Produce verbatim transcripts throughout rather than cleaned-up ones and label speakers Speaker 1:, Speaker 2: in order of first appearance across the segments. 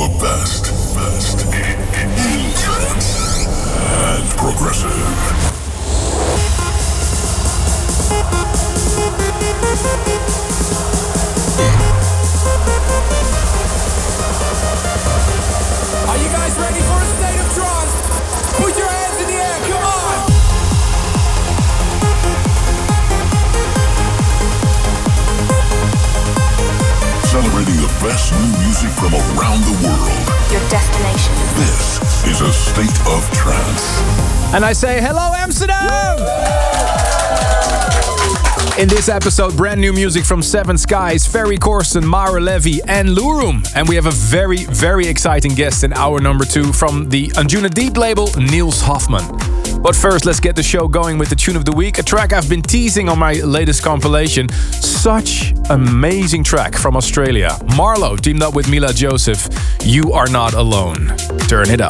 Speaker 1: the best, best in trance and progressive.
Speaker 2: Are you guys ready for a state of trance? Put your hands in the air, come on!
Speaker 1: Celebrating the best new music from around the world.
Speaker 3: Your destination.
Speaker 1: This is a state of trance.
Speaker 4: And I say hello, Amsterdam! In this episode, brand new music from Seven Skies, Ferry Corsten, Mara Levy and Lurum. And we have a very, very exciting guest in hour number two from the Anjuna Deep label, Niels Hoffman. But first, let's get the show going with the tune of the week, a track I've been teasing on my latest compilation. Such amazing track from Australia. Marlowe teamed up with Mila Joseph. You Are Not Alone. Turn it up.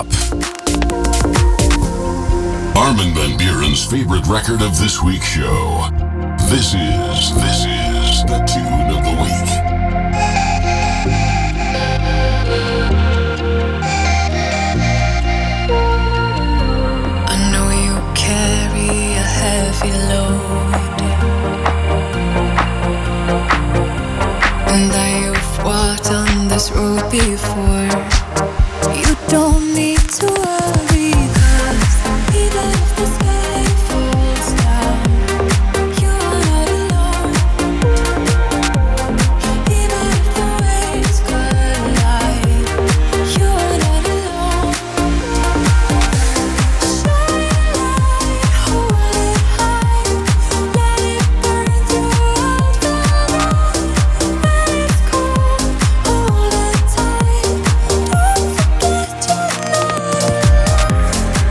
Speaker 1: Armin van Buuren's favorite record of this week's show. This is, this is the tune of the week.
Speaker 5: I know you carry a heavy load, and that you've walked on this road before. You don't need to worry, 'cause even if the sky falls down, you're not alone. Even if the waves collide, you're not alone. Shine a light, hold it high, let it burn throughout the night. When it's cold, hold it tight, don't forget tonight.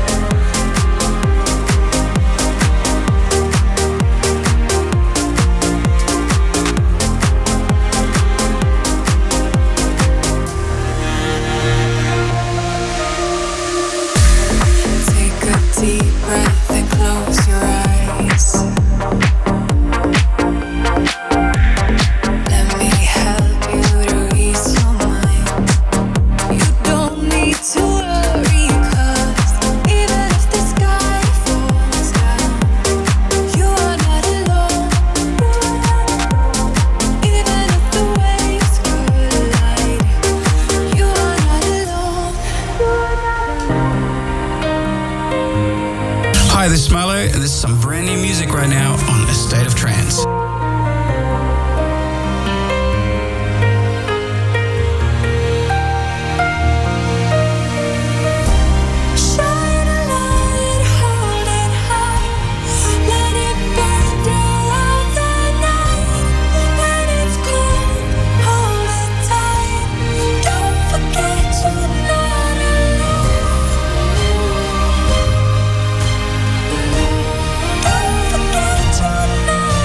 Speaker 5: Take a deep breath and close your eyes. Let me help you to ease your mind. You don't need to worry, 'cause even if the sky falls down, you are not alone. Even if the waves collide, you are not alone.
Speaker 6: Hi, this is Milo, and this is some brand new music right now on A State of Trance.
Speaker 5: Shine a light, hold it high, let it burn throughout the night. When it's cold, hold it tight, don't forget you're not alone. Don't forget you're not alone.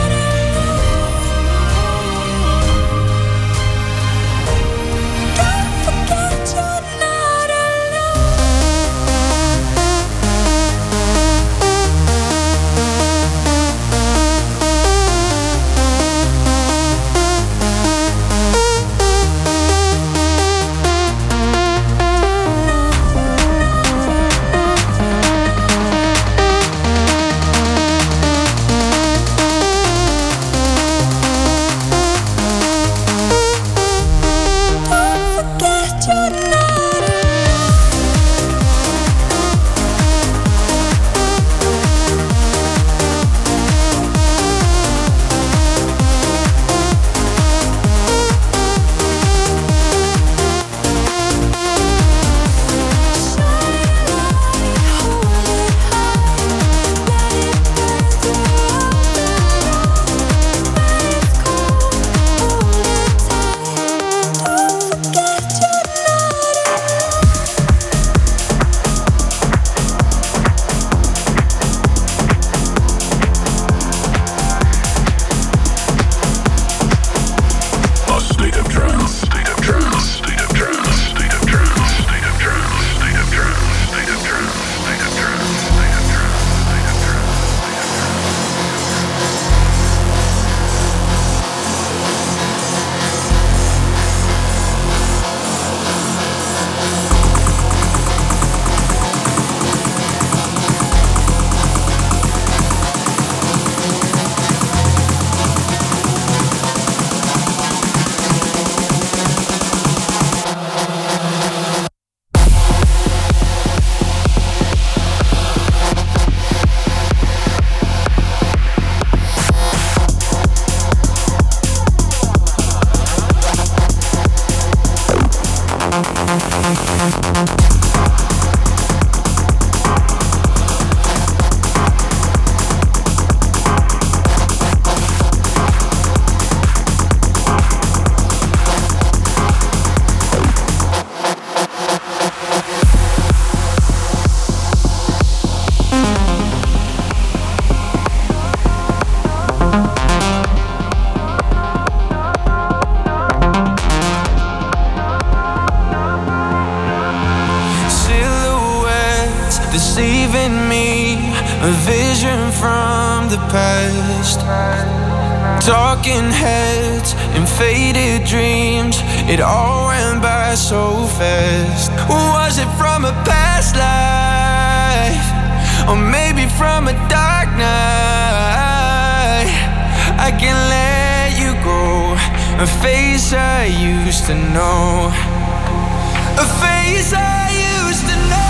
Speaker 3: past. Talking heads and faded dreams, it all went by so fast. Was it from a past life, or maybe from a dark night? I can let you go, a face I used to know, a face I used to know.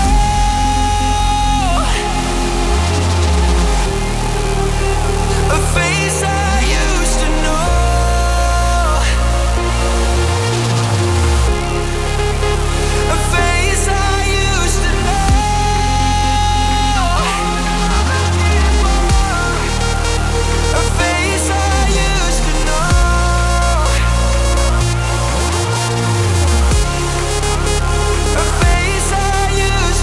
Speaker 3: A face I used to know. A face I used to know. A face I used to know. A face I used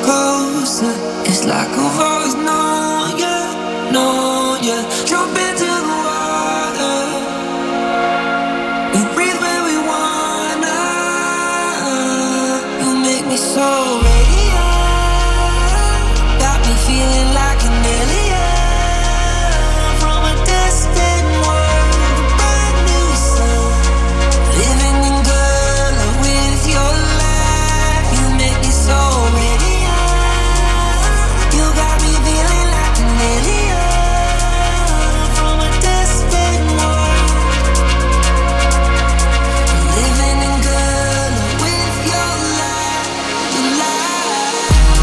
Speaker 3: closer. It's like I've always known you, known you. Jump into the water. We breathe where we wanna. You make me so radiant. Got me feeling like an alien from a distant world. Brand new sun. Living in color with your light. You make me so radiant. You got me feeling like an alien from a distant world. Living in color with your light, your light.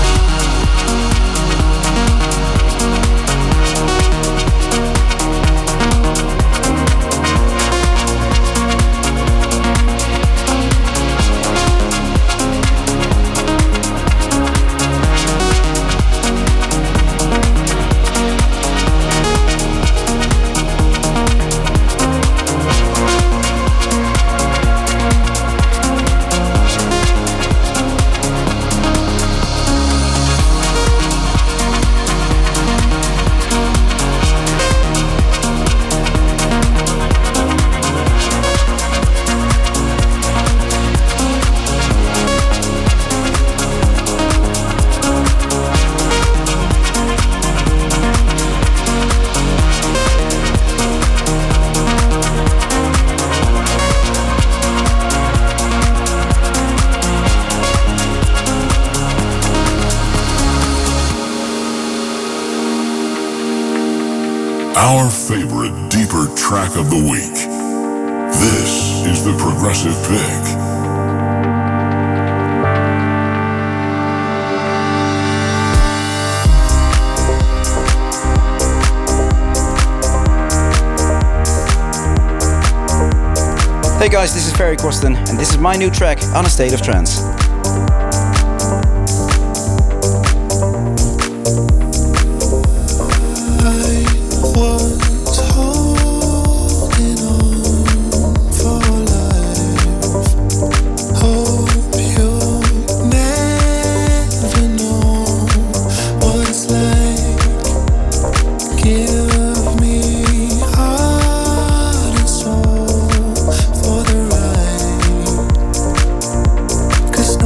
Speaker 1: Our favorite deeper track of the week. This is the Progressive Pick.
Speaker 7: Hey guys, this is Ferry Corsten, and this is my new track, On a State of Trance.
Speaker 3: Cause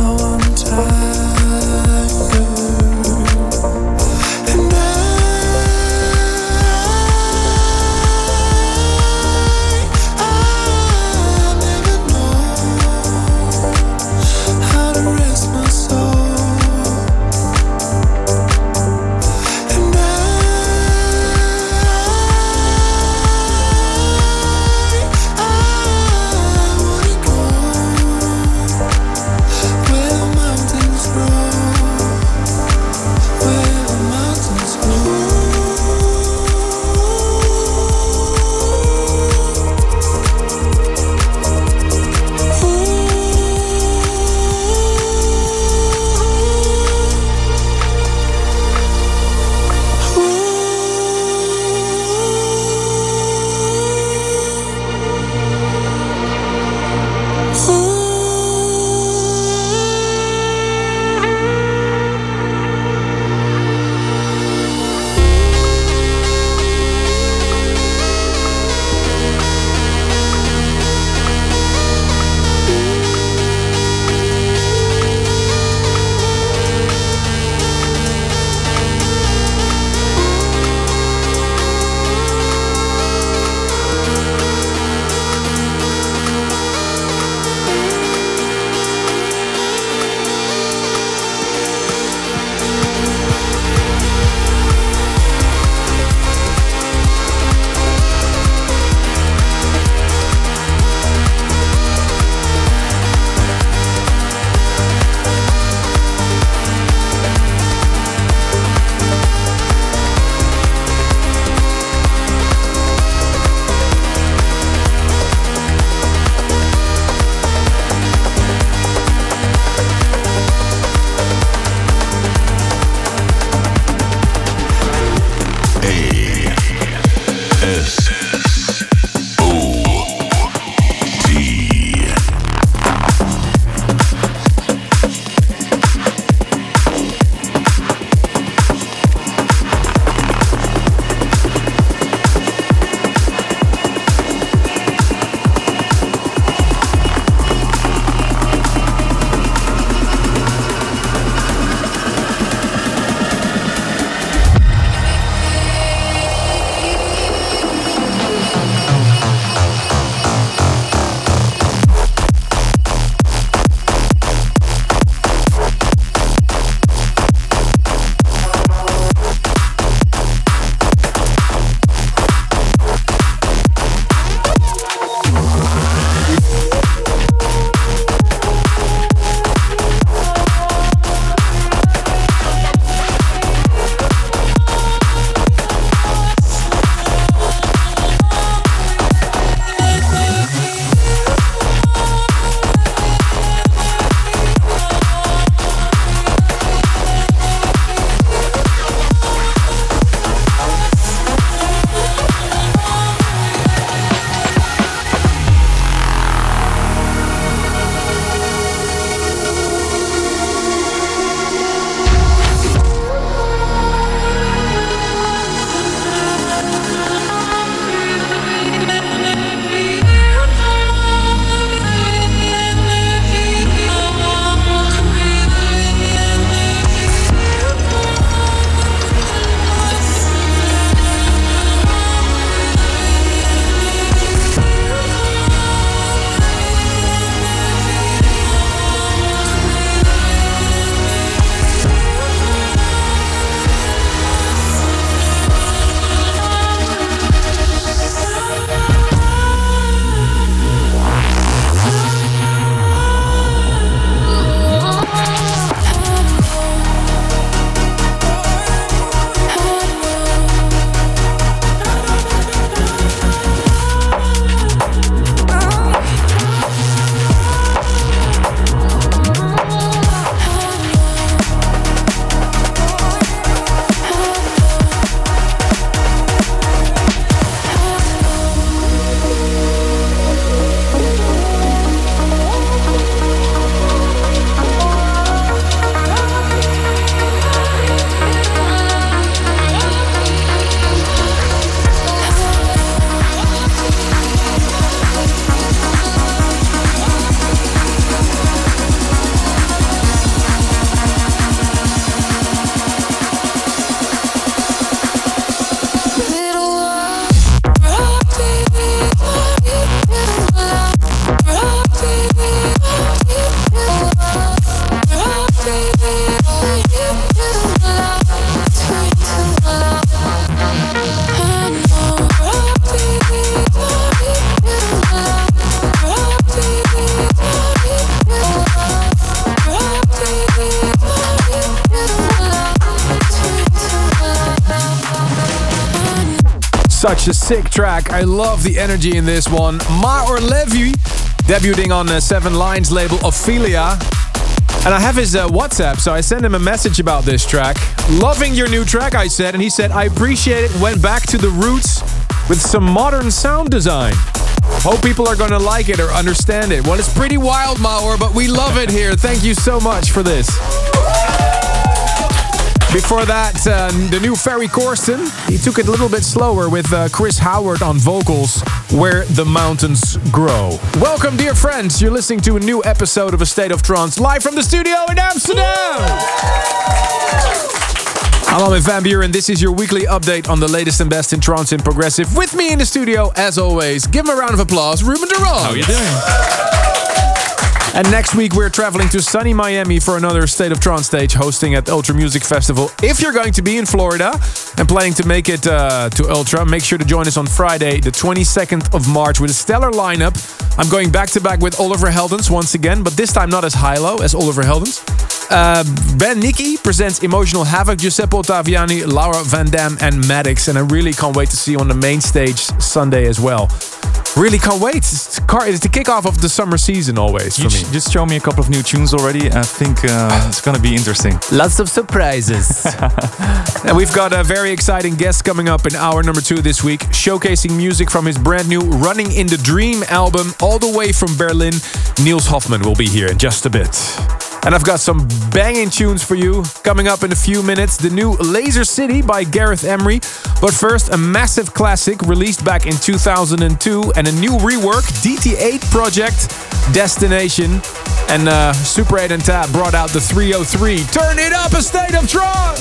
Speaker 4: Such a sick track. I love the energy in this one. Maor Levi, debuting on the Seven Lions label Ophelia. And I have his uh, WhatsApp, so I sent him a message about this track. Loving your new track, I said, and he said, I appreciate it. Went back to the roots with some modern sound design. Hope people are gonna like it or understand it. Well, it's pretty wild, Maor, but we love it here. Thank you so much for this. Before that, uh, the new Ferry Corsten. He took it a little bit slower with uh, Chris Howard on vocals, Where the Mountains Grow. Welcome, dear friends. You're listening to a new episode of A State of Trance, live from the studio in Amsterdam. I'm Armin van Buuren. This is your weekly update on the latest and best in trance and progressive. With me in the studio, as always, give him a round of applause, Ruben de Ronde.
Speaker 8: How are you doing?
Speaker 4: And next week we're traveling to sunny Miami for another State of Trance stage hosting at Ultra Music Festival. If you're going to be in Florida and planning to make it uh, to Ultra, make sure to join us on Friday, the twenty-second of March, with a stellar lineup. I'm going back to back with Oliver Heldens once again, but this time not as high-low as Oliver Heldens. Uh, Ben Nicky presents Emotional Havoc, Giuseppe Ottaviani, Laura Van Dam, and Maddox, and I really can't wait to see you on the main stage Sunday as well. Really can't wait. It's, car- it's the kickoff of the summer season always for
Speaker 8: You
Speaker 4: me.
Speaker 8: j- just show me a couple of new tunes already. I think uh, it's gonna be interesting.
Speaker 4: Lots of surprises. And we've got a very exciting guest coming up in hour number two this week, showcasing music from his brand new Running in the Dream album, all the way from Berlin. Niels Hoffman will be here in just a bit. And I've got some banging tunes for you coming up in a few minutes. The new Laser City by Gareth Emery. But first, a massive classic released back in two thousand two and a new rework, D T eight project, Destination. And uh, Super eight and Tab brought out the three oh three. Turn it up, A State of Trance!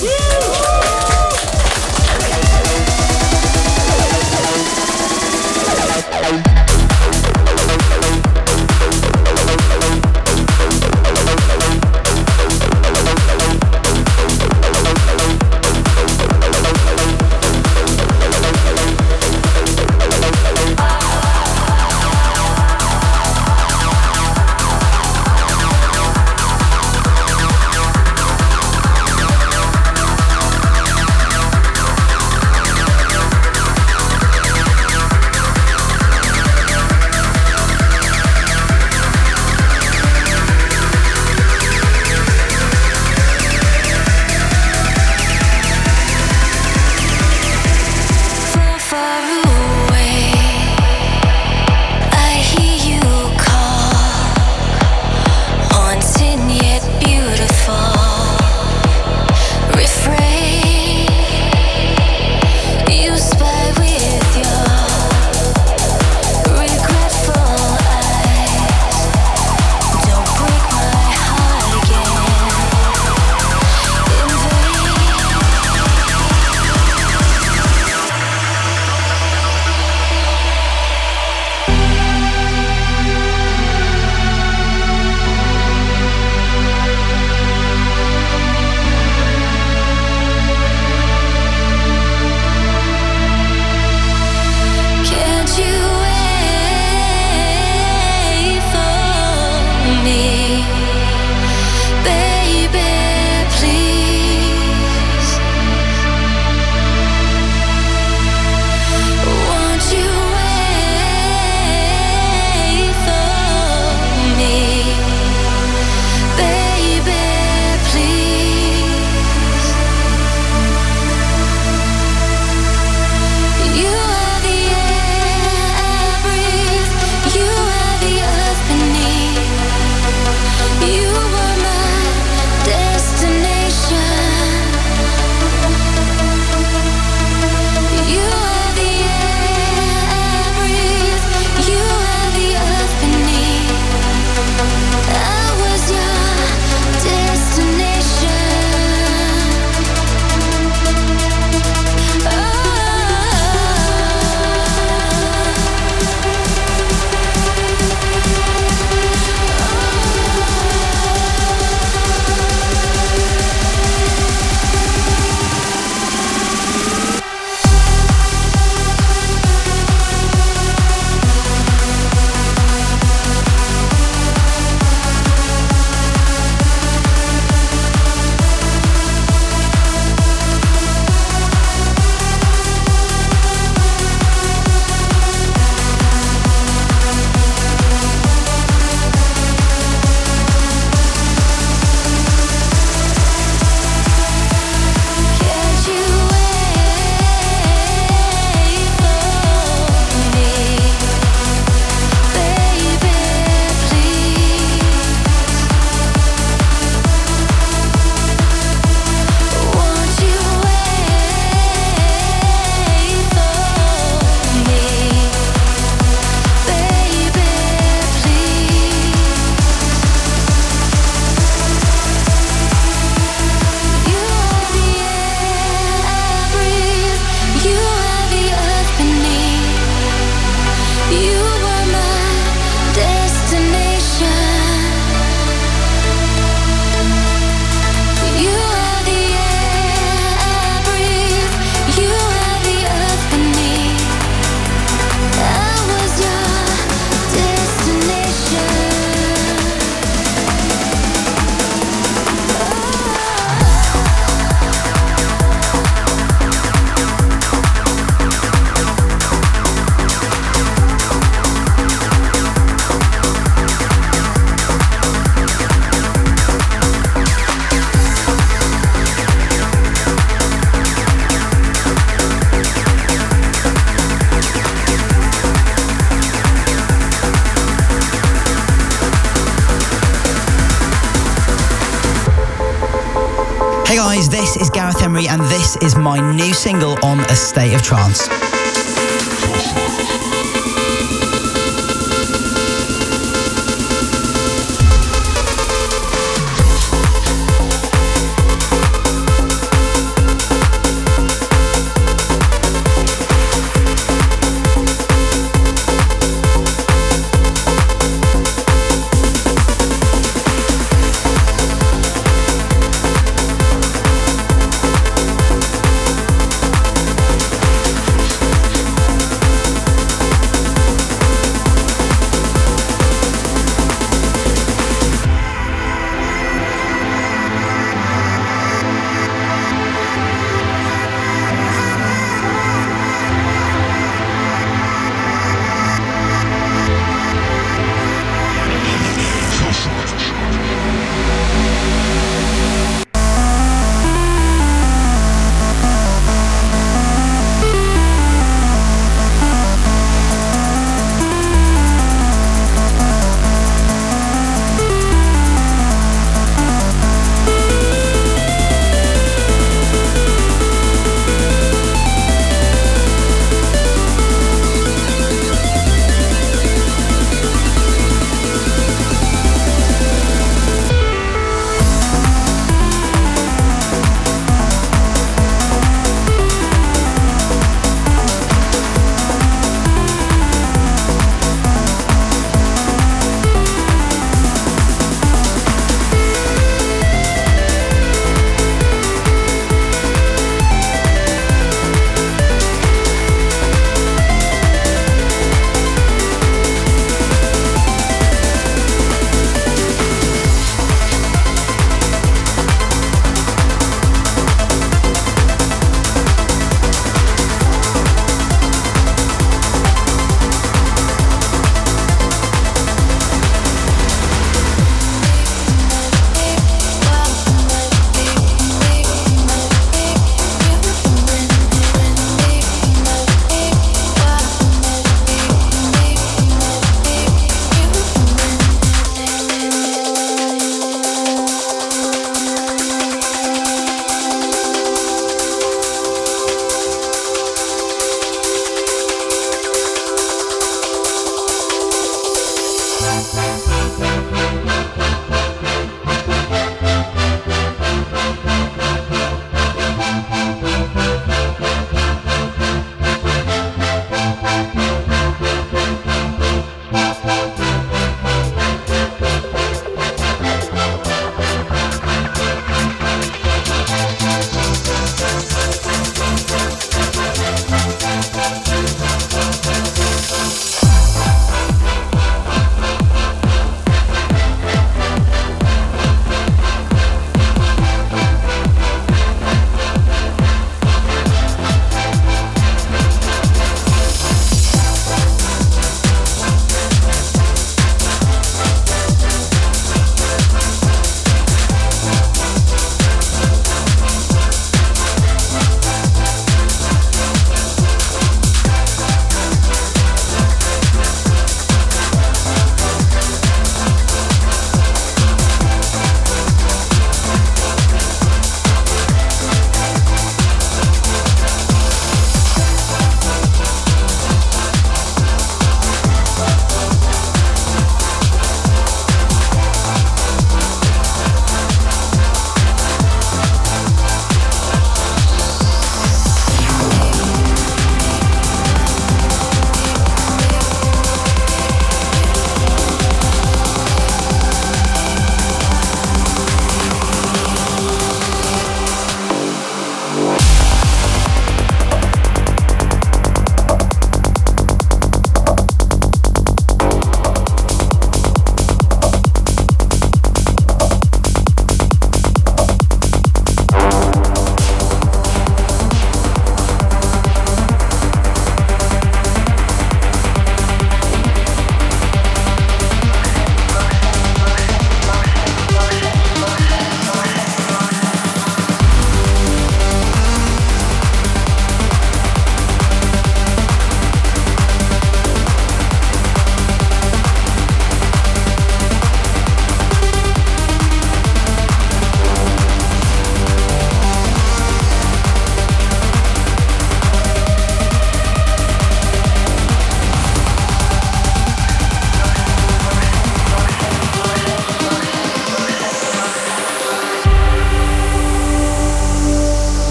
Speaker 9: guys, this is Gareth Emery and this is my new single on A State of Trance.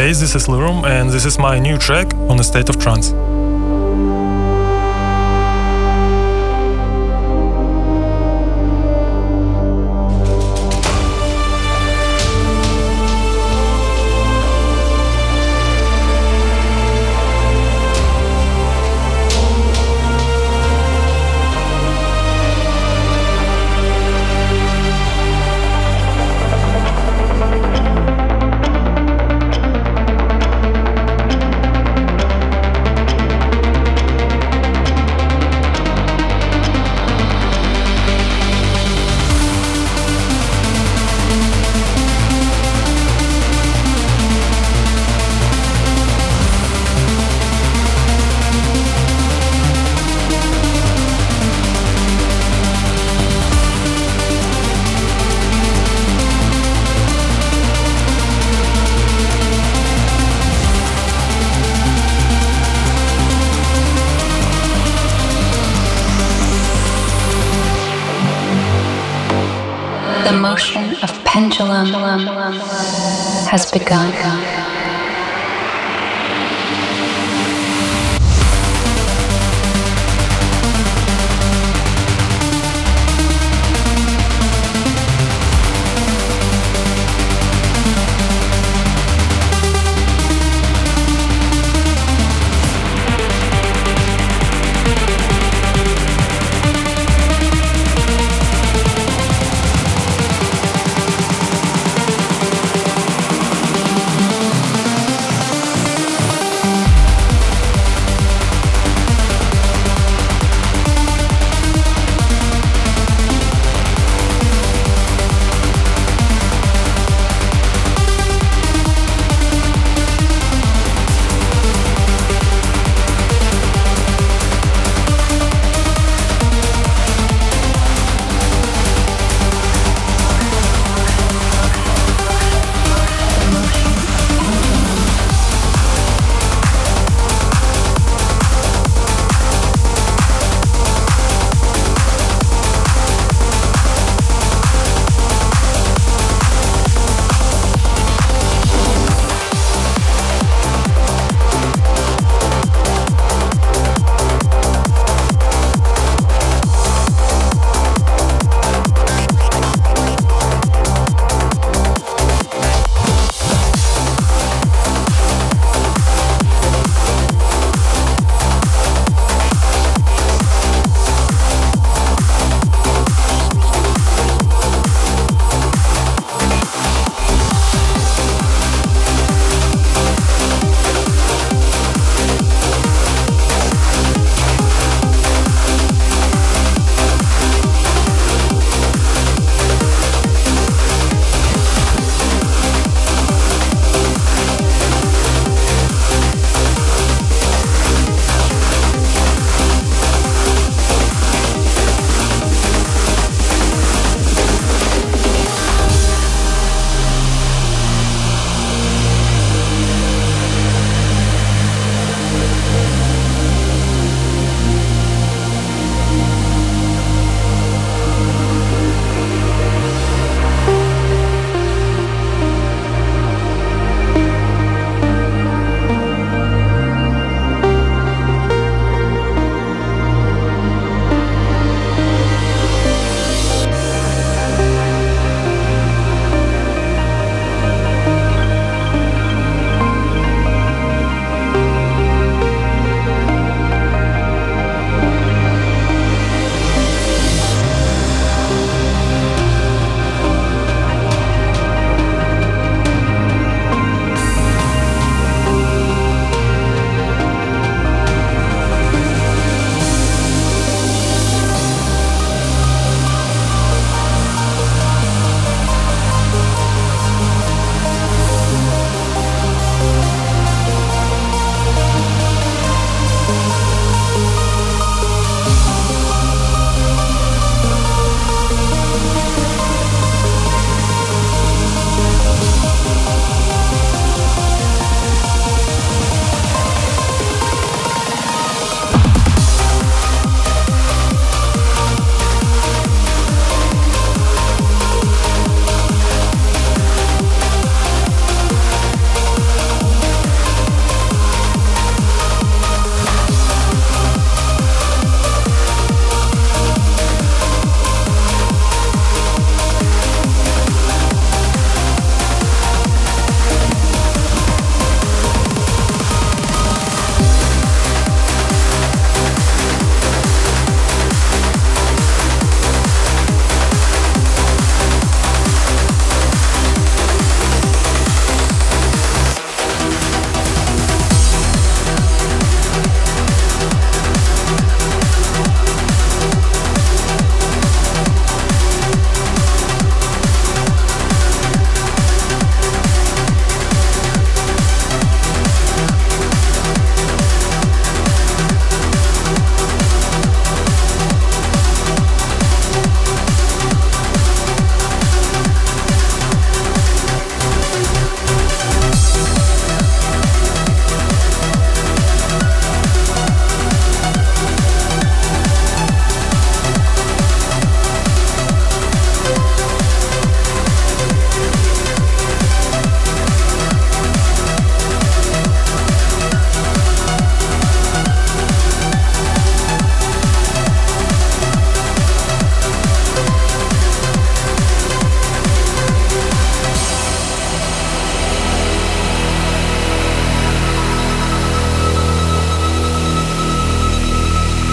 Speaker 10: guys, this is Lurum and this is my new track on A State of Trance.
Speaker 11: The motion of pendulum has begun.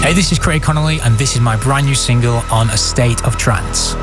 Speaker 12: Hey, this is Craig Connolly, and this is my brand new single on A State of Trance.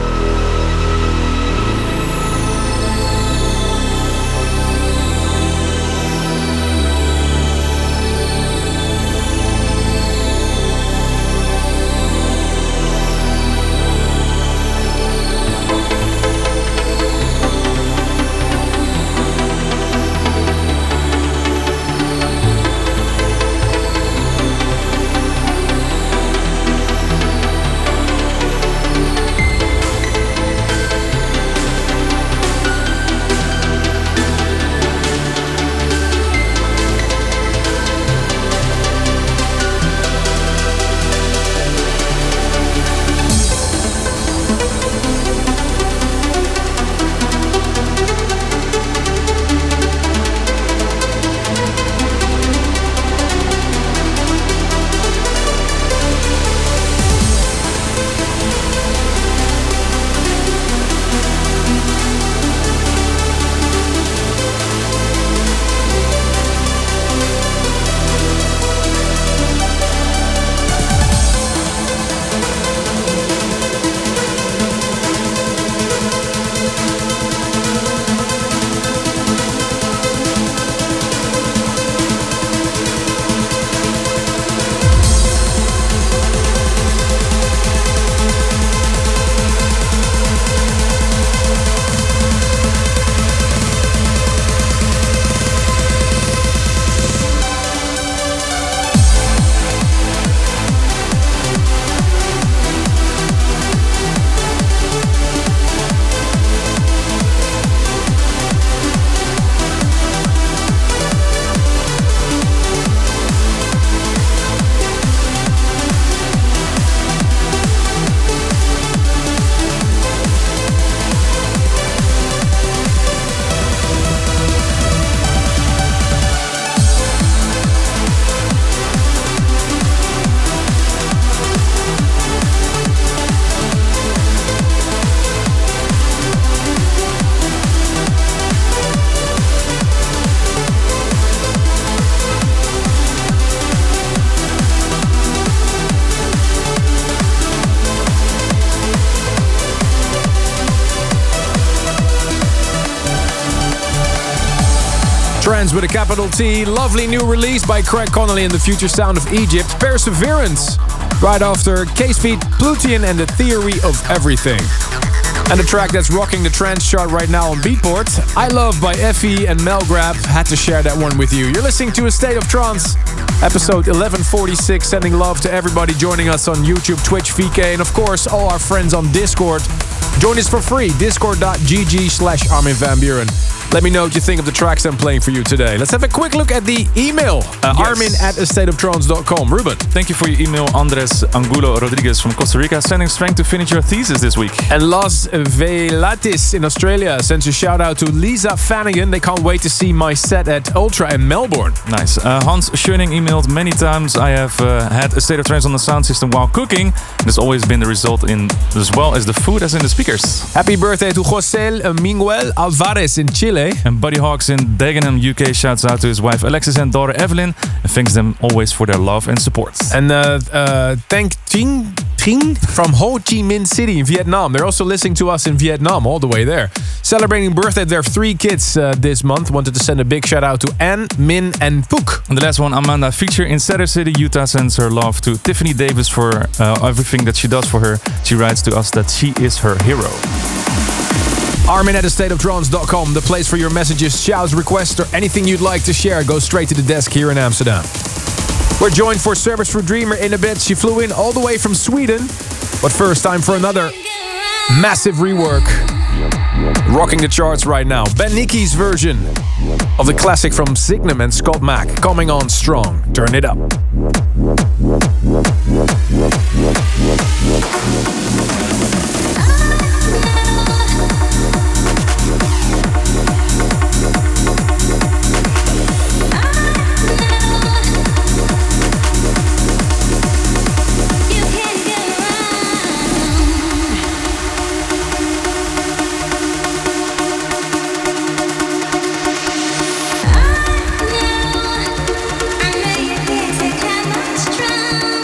Speaker 4: Trance with a capital T. Lovely new release by Craig Connolly and the future sound of Egypt. Perseverance. Right after K-Speed, Plutian and the Theory of Everything. And the track that's rocking the trance chart right now on Beatport, I Love by Effie and Melgrab. Had to share that one with you. You're listening to A State of Trance, episode eleven forty-six. Sending love to everybody joining us on YouTube, Twitch, V K, and of course all our friends on Discord. Join us for free, discord.gg slash Armin van Buuren. Let me know what you think of the tracks I'm playing for you today. Let's have a quick look at the email. Uh, yes. Armin at a state of trance dot com. Ruben.
Speaker 8: Thank you for your email, Andres Angulo Rodriguez from Costa Rica, sending strength to finish your thesis this week.
Speaker 4: And Las Velatis in Australia sends a shout out to Lisa Flanagan. They can't wait to see my set at Ultra in Melbourne.
Speaker 8: Nice. Uh, Hans Schoening emailed many times. I have uh, had a state of trance on the sound system while cooking. There's always been the result in as well as the food as in the speakers.
Speaker 4: Happy birthday to José Miguel Alvarez in Chile.
Speaker 8: And Buddy Hawks in Dagenham, U K shouts out to his wife Alexis and daughter Evelyn and thanks them always for their love and support.
Speaker 4: And uh, uh, thank Ting Ting from Ho Chi Minh City in Vietnam. They're also listening to us in Vietnam all the way there. Celebrating birthday of their three kids uh, this month. Wanted to send a big shout out to Anne, Min and Pook.
Speaker 8: And the last one, Amanda Feature in Cedar City, Utah sends her love to Tiffany Davis for uh, everything that she does for her. She writes to us that she is her hero.
Speaker 4: Armin at a state of trance dot com, the place for your messages, shouts, requests, or anything you'd like to share. Go straight to the desk here in Amsterdam. We're joined for service for Dreamer in a bit. She flew in all the way from Sweden. But first, time for another massive rework. Rocking the charts right now. Ben Nicky's version of the classic from Signum and Scott Mack, coming on strong. Turn it up.
Speaker 5: I know you can't take that much trying.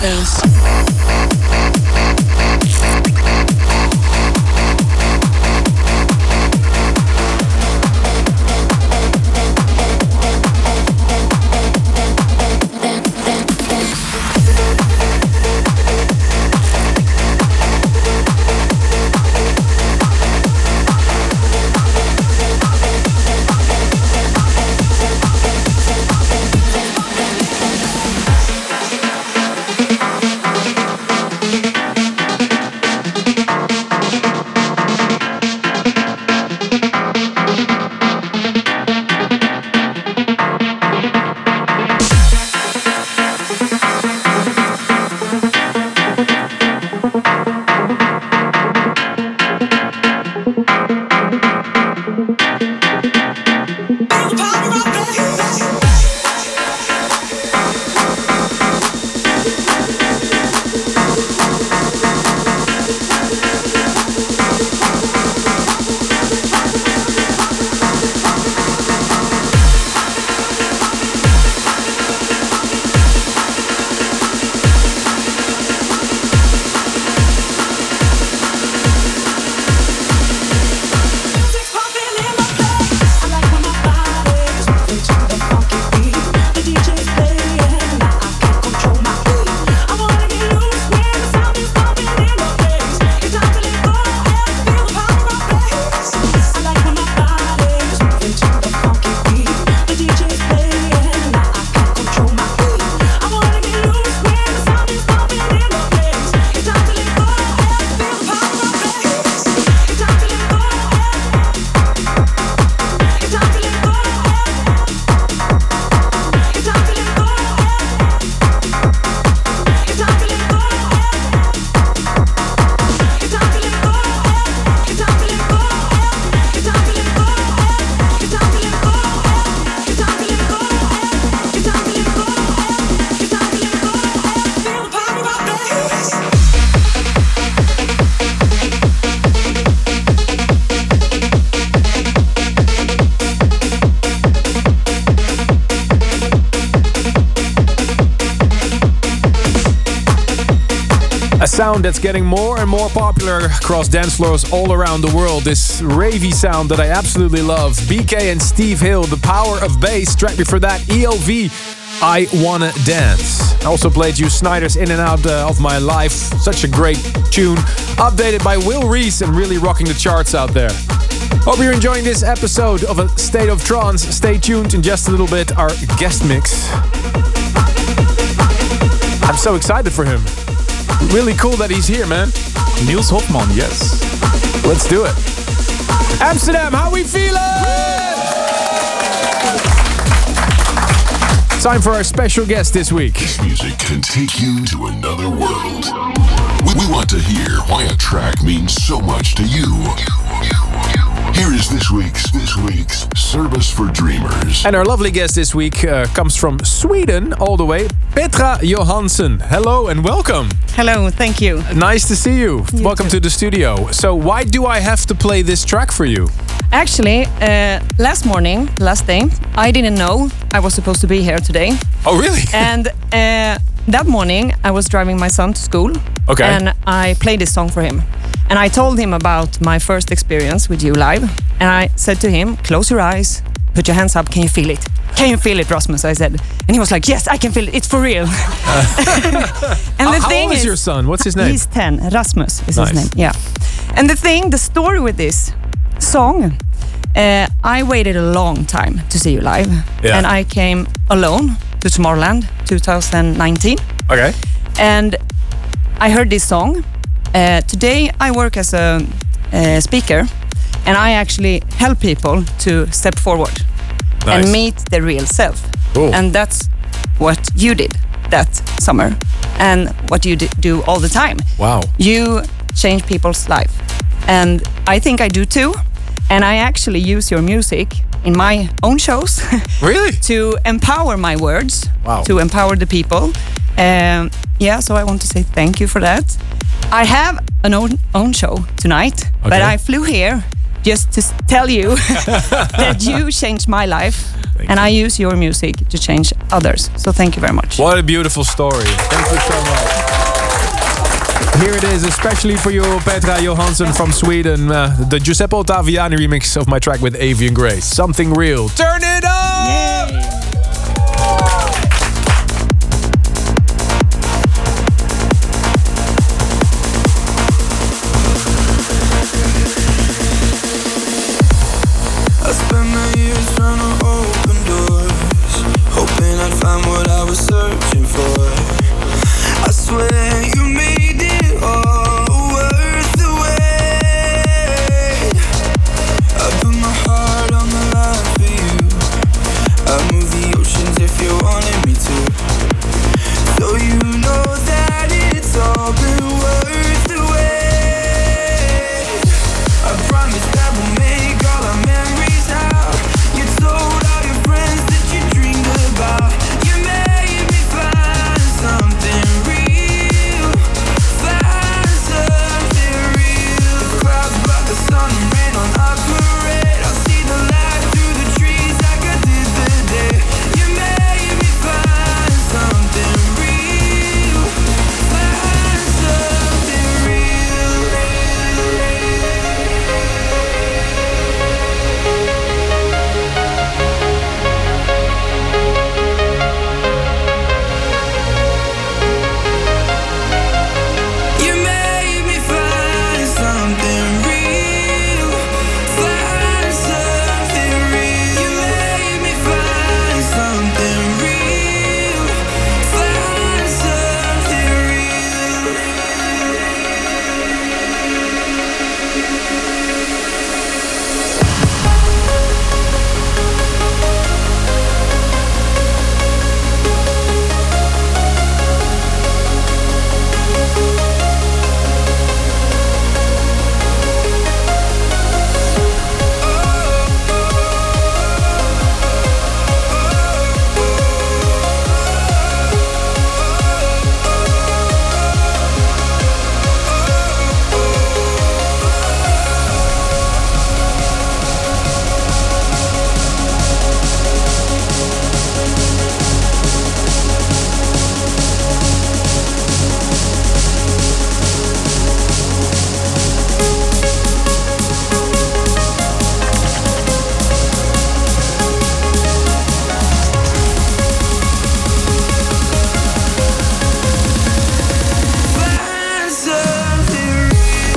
Speaker 13: dance.
Speaker 4: Sound that's getting more and more popular across dance floors all around the world. This ravey sound that I absolutely love. B K and Steve Hill, The Power of Bass. Track before that, E L V, I Wanna Dance. I also played you Snyder's In and Out uh, of My Life. Such a great tune. Updated by Will Reese and really rocking the charts out there. Hope you're enjoying this episode of A State of Trance. Stay tuned in just a little bit, our guest mix. I'm so excited for him. Really cool that he's here, man.
Speaker 8: Niels Hofman, yes.
Speaker 4: Let's do it. Amsterdam, how we feeling? Time for our special guest this week.
Speaker 1: This music can take you to another world. We, we want to hear why a track means so much to you. Here is this week's this week's Service for Dreamers.
Speaker 4: And our lovely guest this week uh, comes from Sweden all the way, Petra Johansson. Hello and welcome.
Speaker 14: Hello, thank you.
Speaker 4: Nice to see you. you welcome too. to the studio. So why do I have to play this track for you?
Speaker 14: Actually, uh, last morning, last day, I didn't know I was supposed to be here today.
Speaker 4: Oh, really?
Speaker 14: And uh, that morning, I was driving my son to school.
Speaker 4: Okay.
Speaker 14: And I played this song for him. And I told him about my first experience with you live. And I said to him, close your eyes, put your hands up, can you feel it? Can you feel it, Rasmus? I said. And he was like, yes, I can feel it, it's for real.
Speaker 4: Uh,
Speaker 14: and the
Speaker 4: how
Speaker 14: thing
Speaker 4: old is,
Speaker 14: is
Speaker 4: your son? What's his name?
Speaker 14: He's ten, Rasmus is
Speaker 4: nice.
Speaker 14: his name, yeah. And the thing, the story with this song, uh, I waited a long time to see you live.
Speaker 4: Yeah.
Speaker 14: And I came alone to Tomorrowland twenty nineteen.
Speaker 4: Okay.
Speaker 14: And I heard this song. Uh, today I work as a, a speaker, and I actually help people to step forward
Speaker 4: nice.
Speaker 14: and meet their real self.
Speaker 4: Cool.
Speaker 14: And that's what you did that summer, and what you d- do all the time.
Speaker 4: Wow.
Speaker 14: You change people's life, and I think I do too. And I actually use your music in my own shows.
Speaker 4: Really?
Speaker 14: To empower my words.
Speaker 4: Wow.
Speaker 14: To empower the people. Um, yeah, so I want to say thank you for that. I have an own, own show tonight,
Speaker 4: okay. but
Speaker 14: I flew here just to tell you that you changed my life. and I use your music to change others. So thank you very much.
Speaker 4: What a beautiful story. Thank you so much. Here it is, especially for you, Petra Johansson from Sweden. Uh, the Giuseppe Ottaviani remix of my track with Avian Grace. Something Real. Turn it up! Yay!
Speaker 3: I spent my years trying to open doors, hoping I'd find what I was searching for. I swear you made it all worth the wait. I put my heart on the line for you. I move the oceans if you wanted me to. So you know that it's all been worth the wait. I promise that we'll make all our memories out. You told all your friends that you dreamed about. You made me find something real. Find something real. The clouds block the sun and rain on our parade. I'll see the light through the trees like I did the day. You made me find something real. Find something real. You made me find something real. Find something real. You made me find something real. Find something real. Find something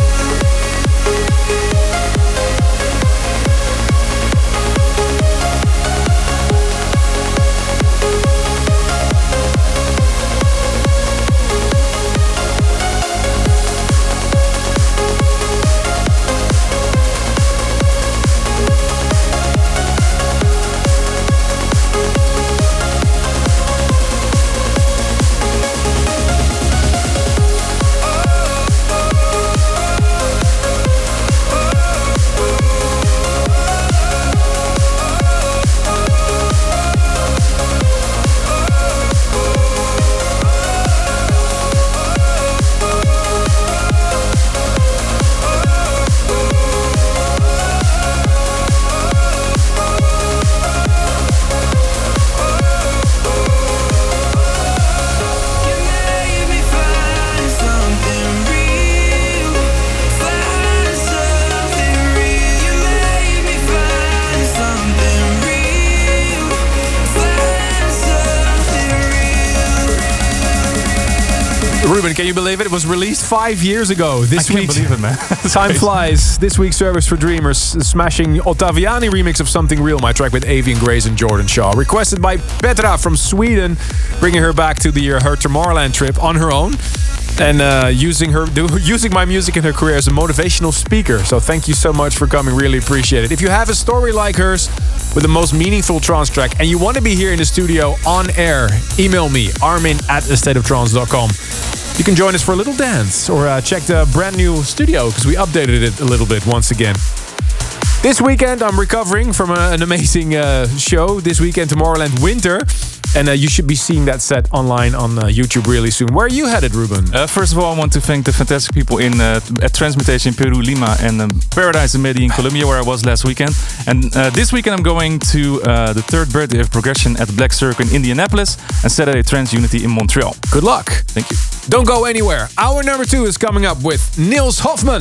Speaker 4: Ruben, can you believe it? It was released five years ago. This
Speaker 8: I can't
Speaker 4: week,
Speaker 8: believe it, man.
Speaker 4: time flies. This week's Service for Dreamers, smashing Ottaviani remix of Something Real, my track with Avian Grace and Jordan Shaw. Requested by Petra from Sweden, bringing her back to the uh, her Tomorrowland trip on her own. And uh, using her, do, using my music in her career as a motivational speaker. So thank you so much for coming. Really appreciate it. If you have a story like hers with the most meaningful trance track and you want to be here in the studio on air, email me, armin at a state of trance dot com. You can join us for a little dance or uh, check the brand new studio because we updated it a little bit once again. This weekend I'm recovering from a, an amazing uh, show. This weekend Tomorrowland Winter. And uh, you should be seeing that set online on uh, YouTube really soon. Where are you headed, Ruben?
Speaker 8: Uh, first of all, I want to thank the fantastic people in uh, at Transmutation in Peru, Lima, and um, Paradise in Medellin, Colombia, where I was last weekend. And uh, this weekend I'm going to uh, the third birthday of Progression at Black Circle in Indianapolis and Saturday Trans Unity in Montreal.
Speaker 4: Good luck.
Speaker 8: Thank you.
Speaker 4: Don't go anywhere. Hour number two is coming up with Niels Hoffman.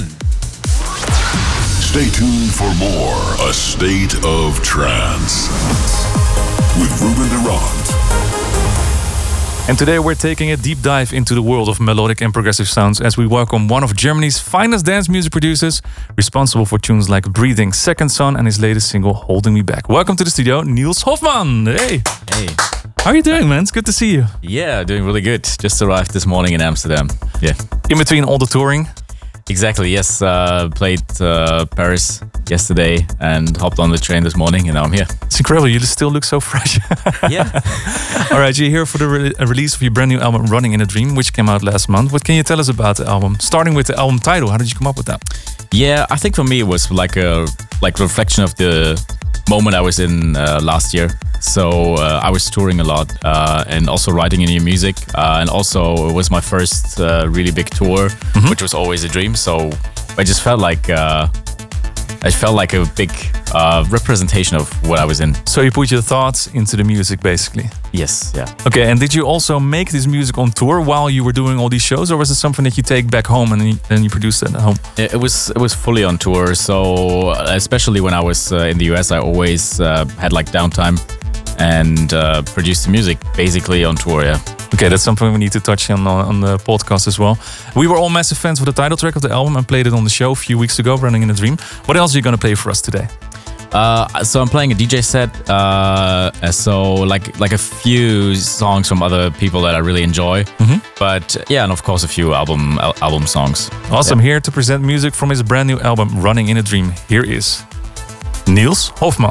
Speaker 1: Stay tuned for more A State of Trance with Ruben de Ronde.
Speaker 8: And today we're taking a deep dive into the world of melodic and progressive sounds as we welcome one of Germany's finest dance music producers, responsible for tunes like Breathing, Second Son, and his latest single, Holding Me Back. Welcome to the studio, Niels Hoffman. Hey.
Speaker 13: Hey.
Speaker 8: How are you doing, man? It's good to see you.
Speaker 13: Yeah, doing really good. Just arrived this morning in Amsterdam. Yeah.
Speaker 8: In between all the touring?
Speaker 13: Exactly, yes. Uh, played uh, Paris yesterday and hopped on the train this morning, and now I'm here.
Speaker 8: It's incredible. You still look so fresh.
Speaker 13: Yeah.
Speaker 8: All right, you're here for the re- release of your brand new album, Running in a Dream, which came out last month. What can you tell us about the album? Starting with the album title, how did you come up with that?
Speaker 13: Yeah, I think for me it was like a like reflection of the moment I was in uh, last year. So uh, I was touring a lot uh, and also writing new music. Uh, and also it was my first uh, really big tour, mm-hmm. which was always a dream. So I just felt like uh, I felt like a big uh, representation of what I was in.
Speaker 8: So you put your thoughts into the music, basically.
Speaker 13: Yes, yeah.
Speaker 8: Okay, and did you also make this music on tour while you were doing all these shows, or was it something that you take back home and then you, then you produce it at home?
Speaker 13: It, it was it was fully on tour. So especially when I was uh, in the U S, I always uh, had like downtime and uh, produced the music basically on tour. Yeah.
Speaker 8: Okay, that's something we need to touch on on the podcast as well. We were all massive fans of the title track of the album and played it on the show a few weeks ago, Running in a Dream. What else are you going to play for us today?
Speaker 13: Uh, so I'm playing a D J set. Uh, so like like a few songs from other people that I really enjoy.
Speaker 8: Mm-hmm.
Speaker 13: But yeah, and of course a few album al- album songs.
Speaker 8: Awesome.
Speaker 13: Yeah.
Speaker 8: Here to present music from his brand new album, Running in a Dream. Here is Niels Hoffman.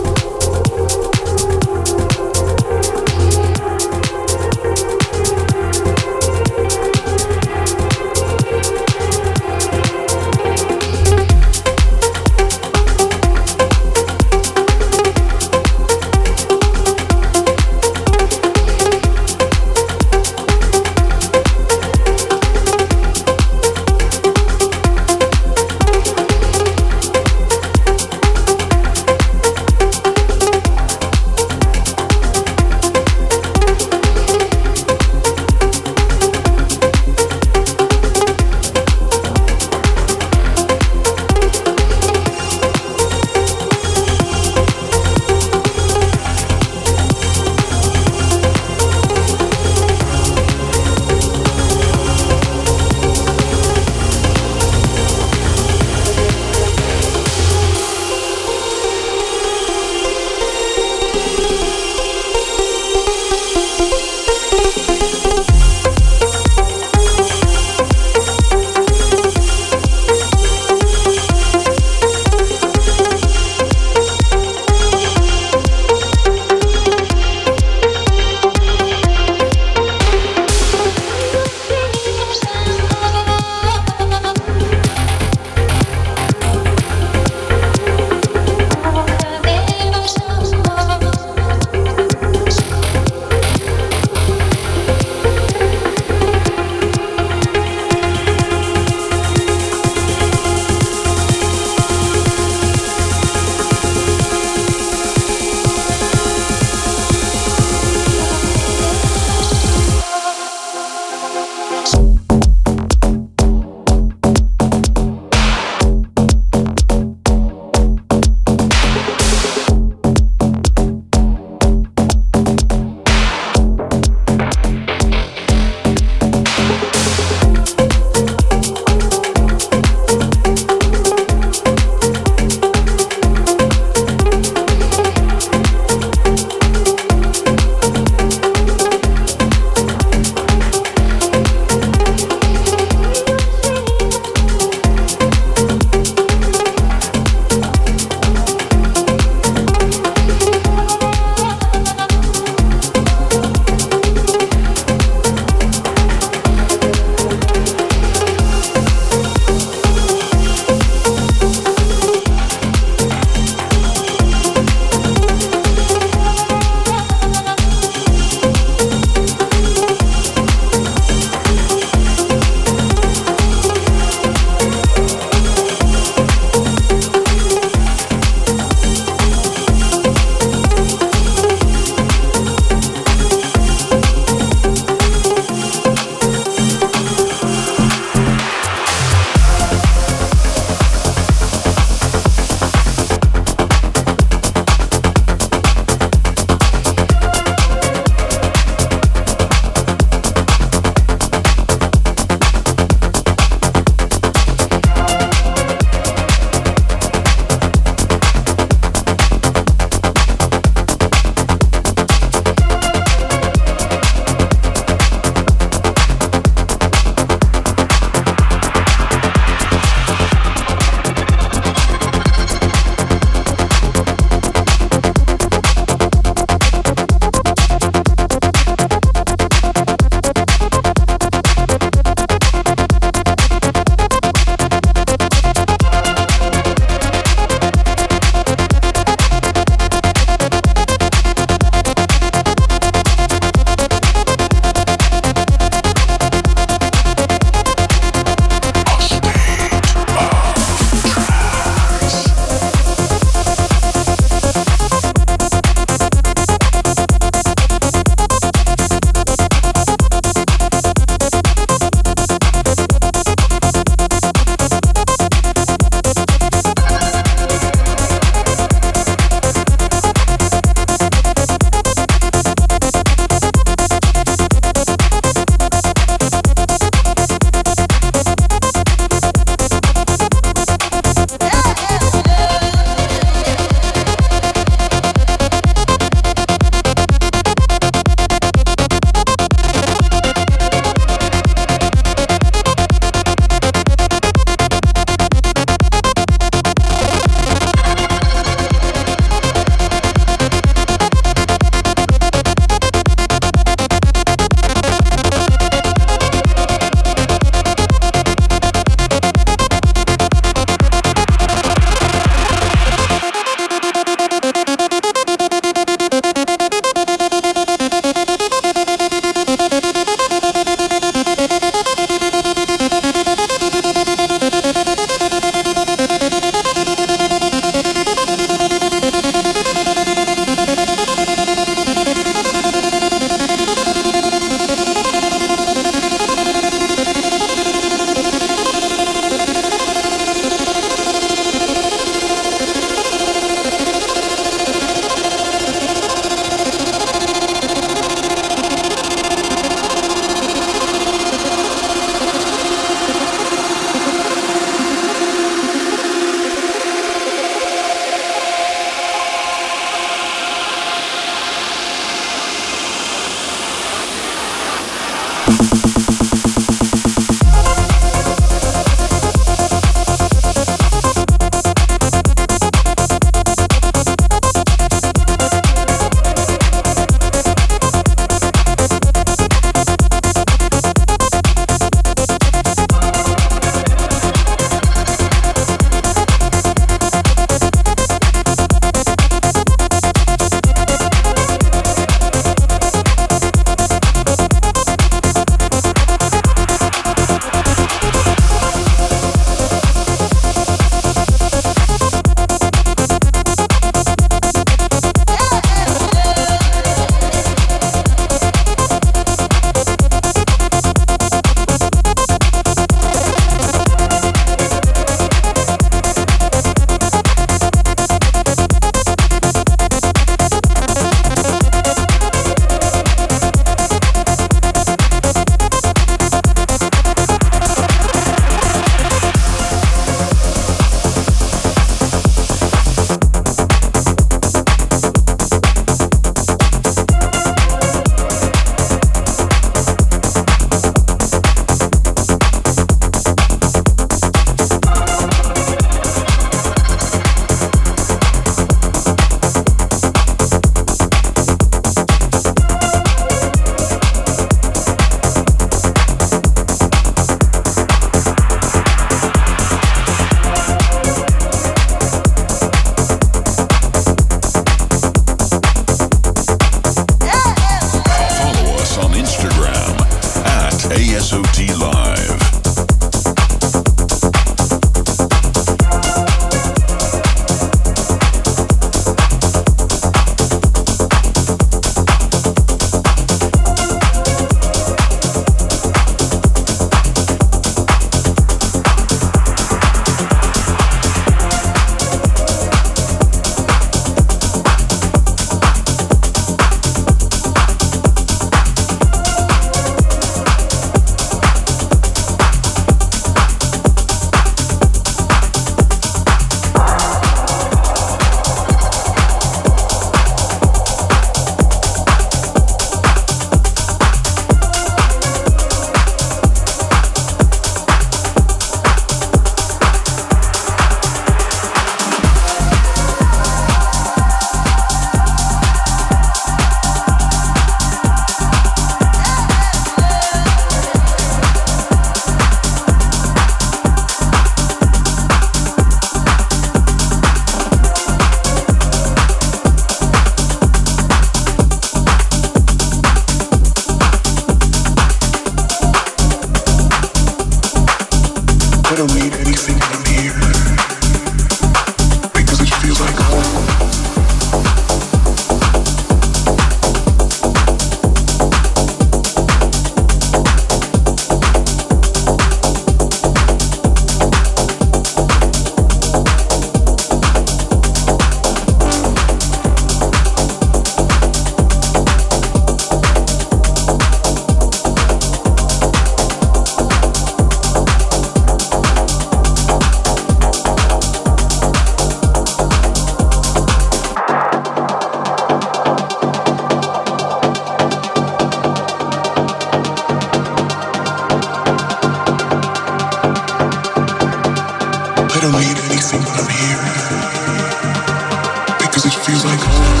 Speaker 1: anything when I'm here, because it feels like home.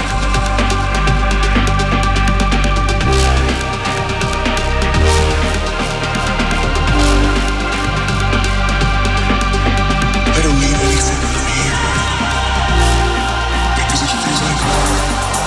Speaker 1: I don't need anything when I'm here, because it feels like home.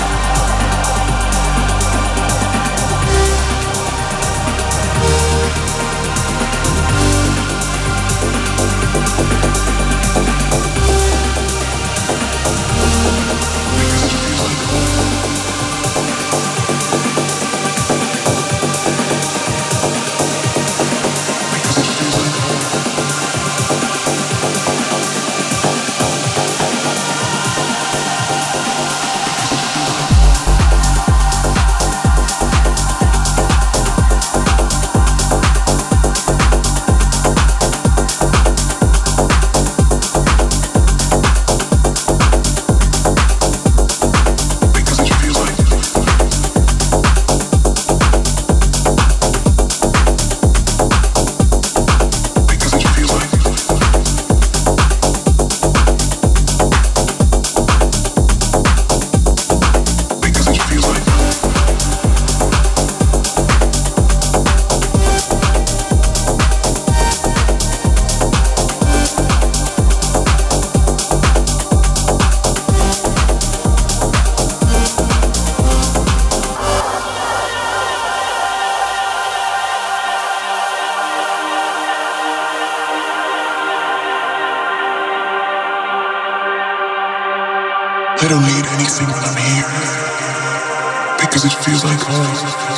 Speaker 1: I don't need anything when I'm here, because it feels like home.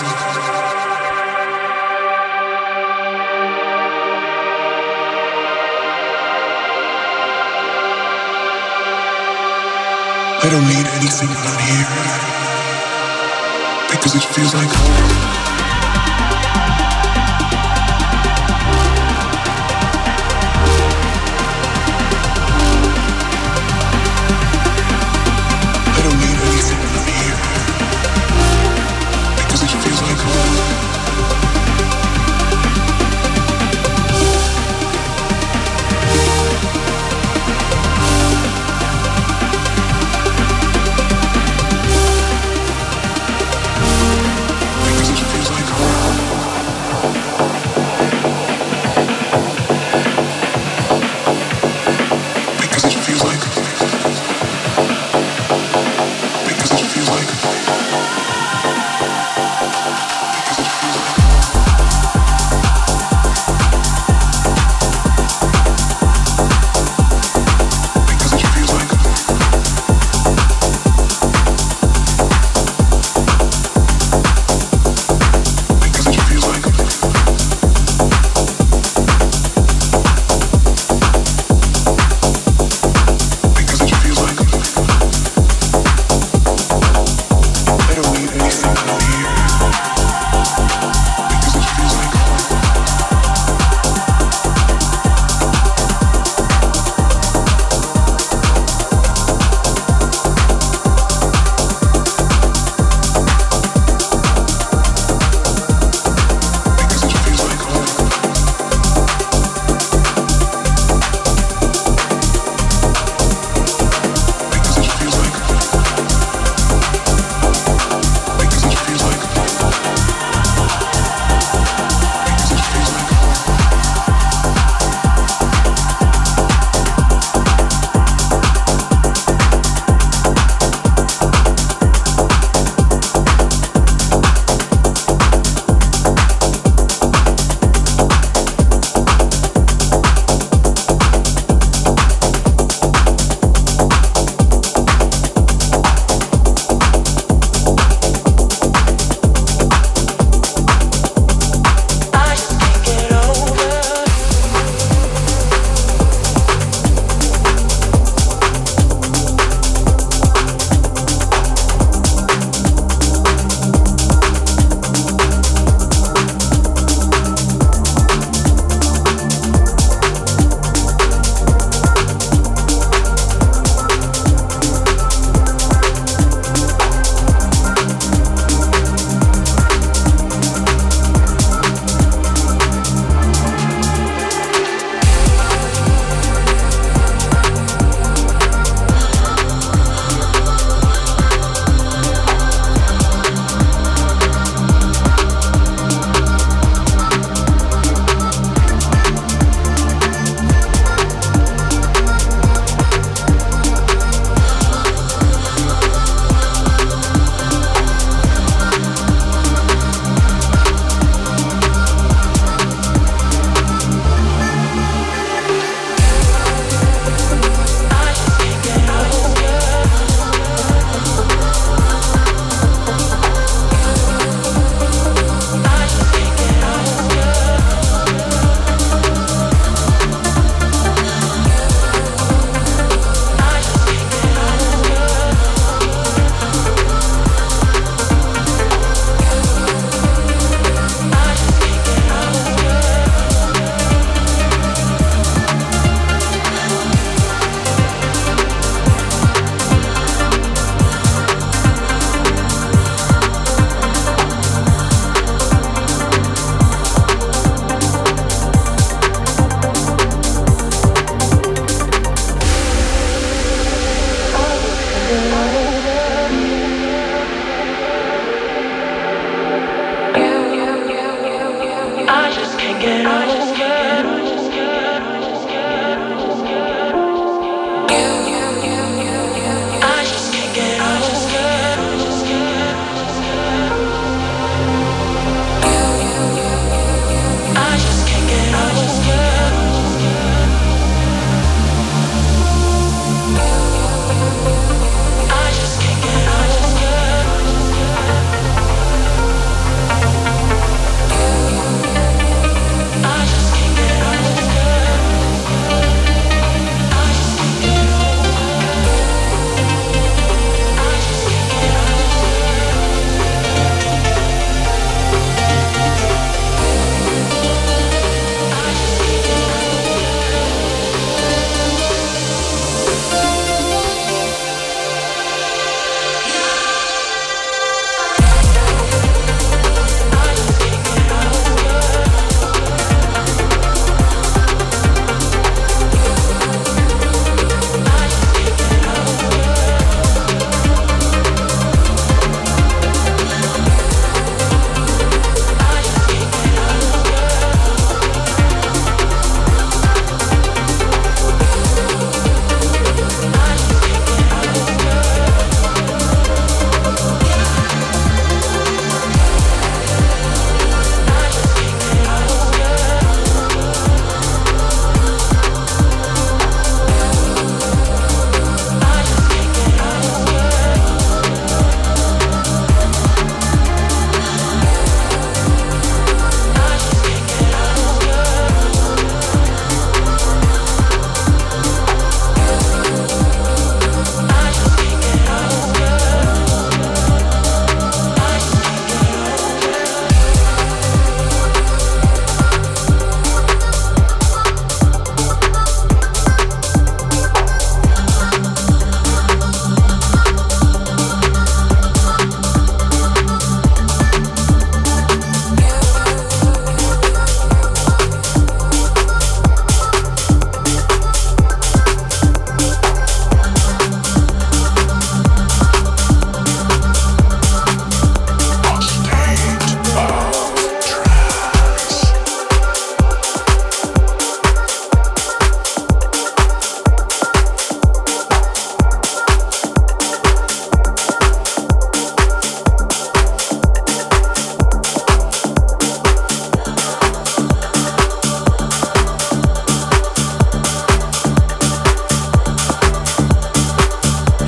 Speaker 1: I don't need anything when I'm here, because it feels like home. Because it feels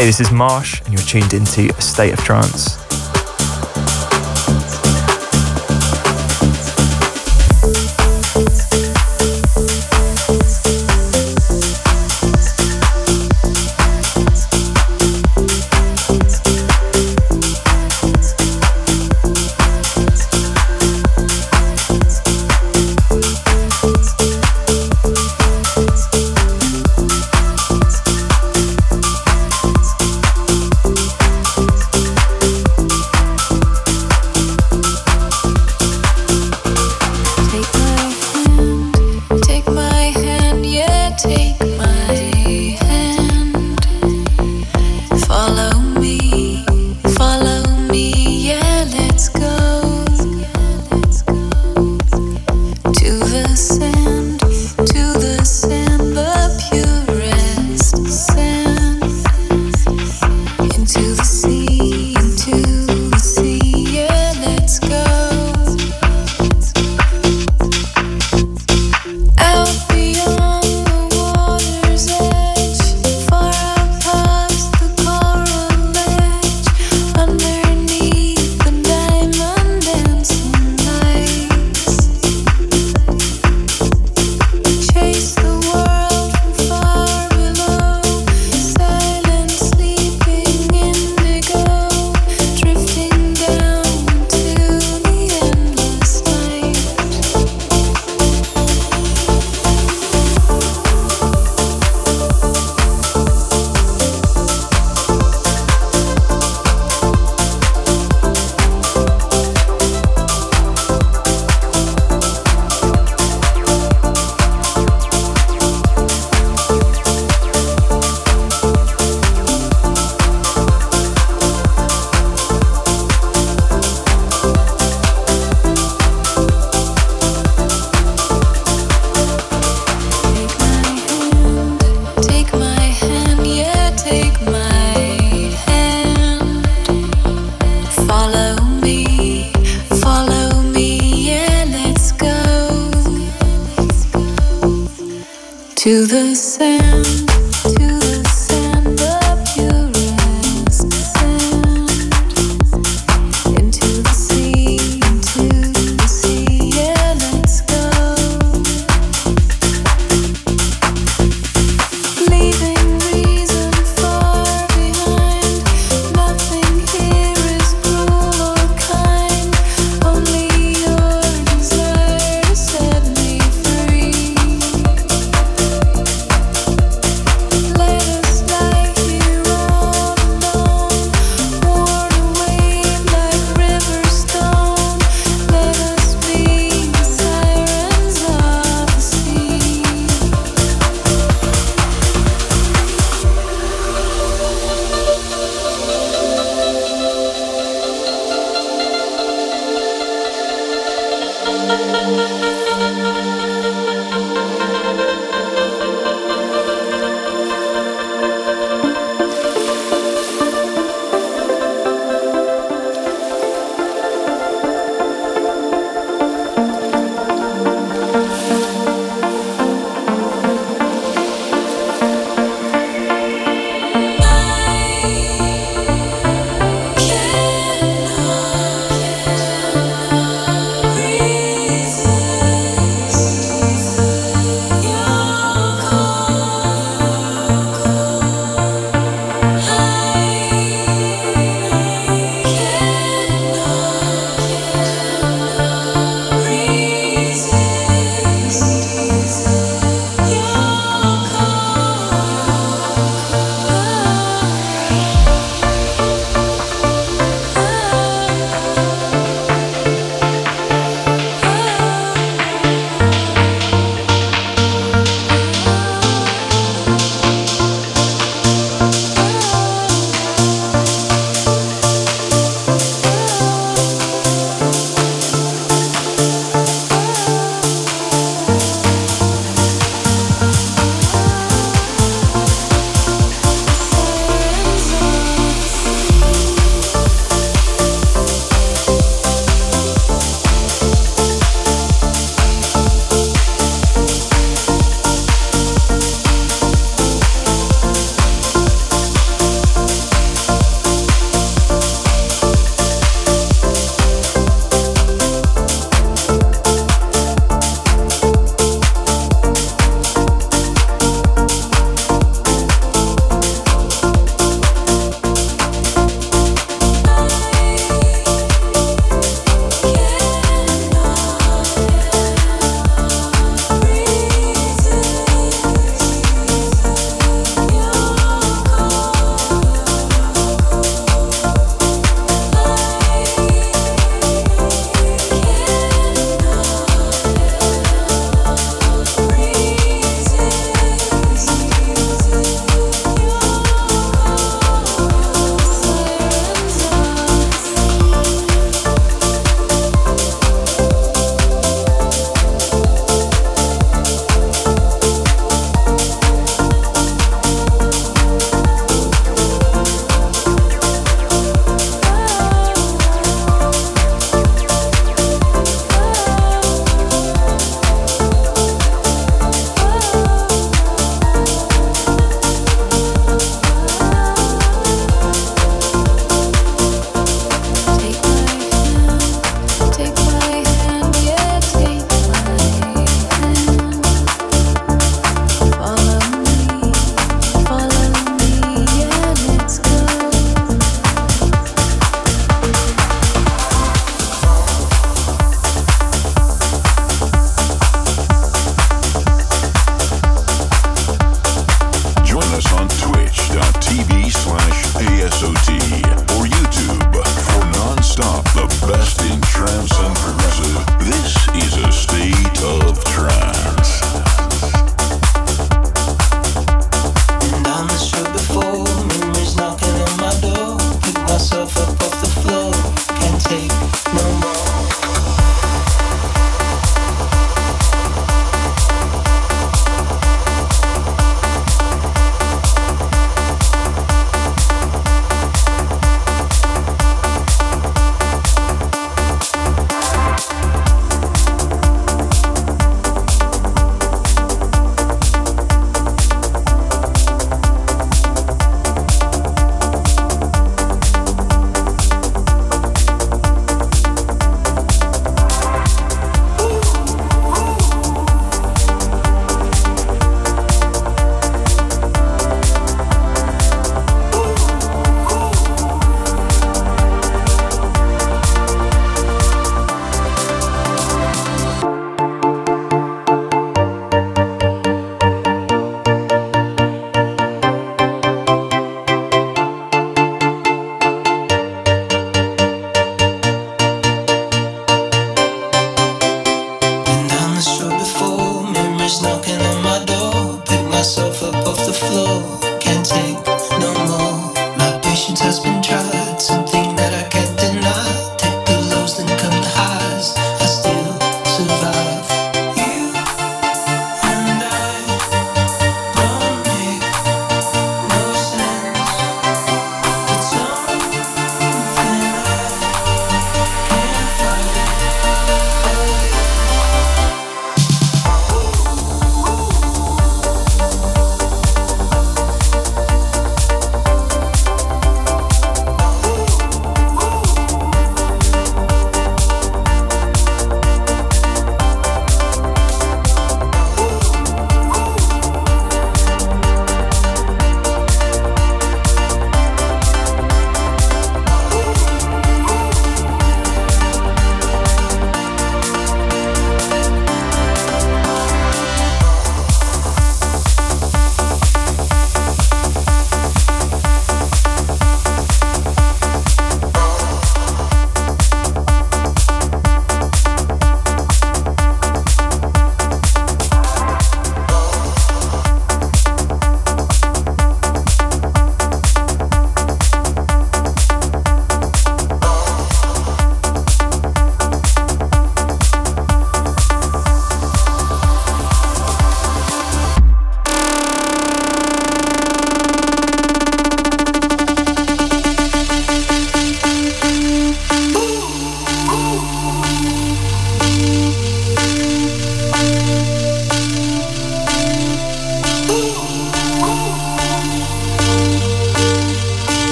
Speaker 15: Hey, this is Marsh, and you're tuned into A State of Trance.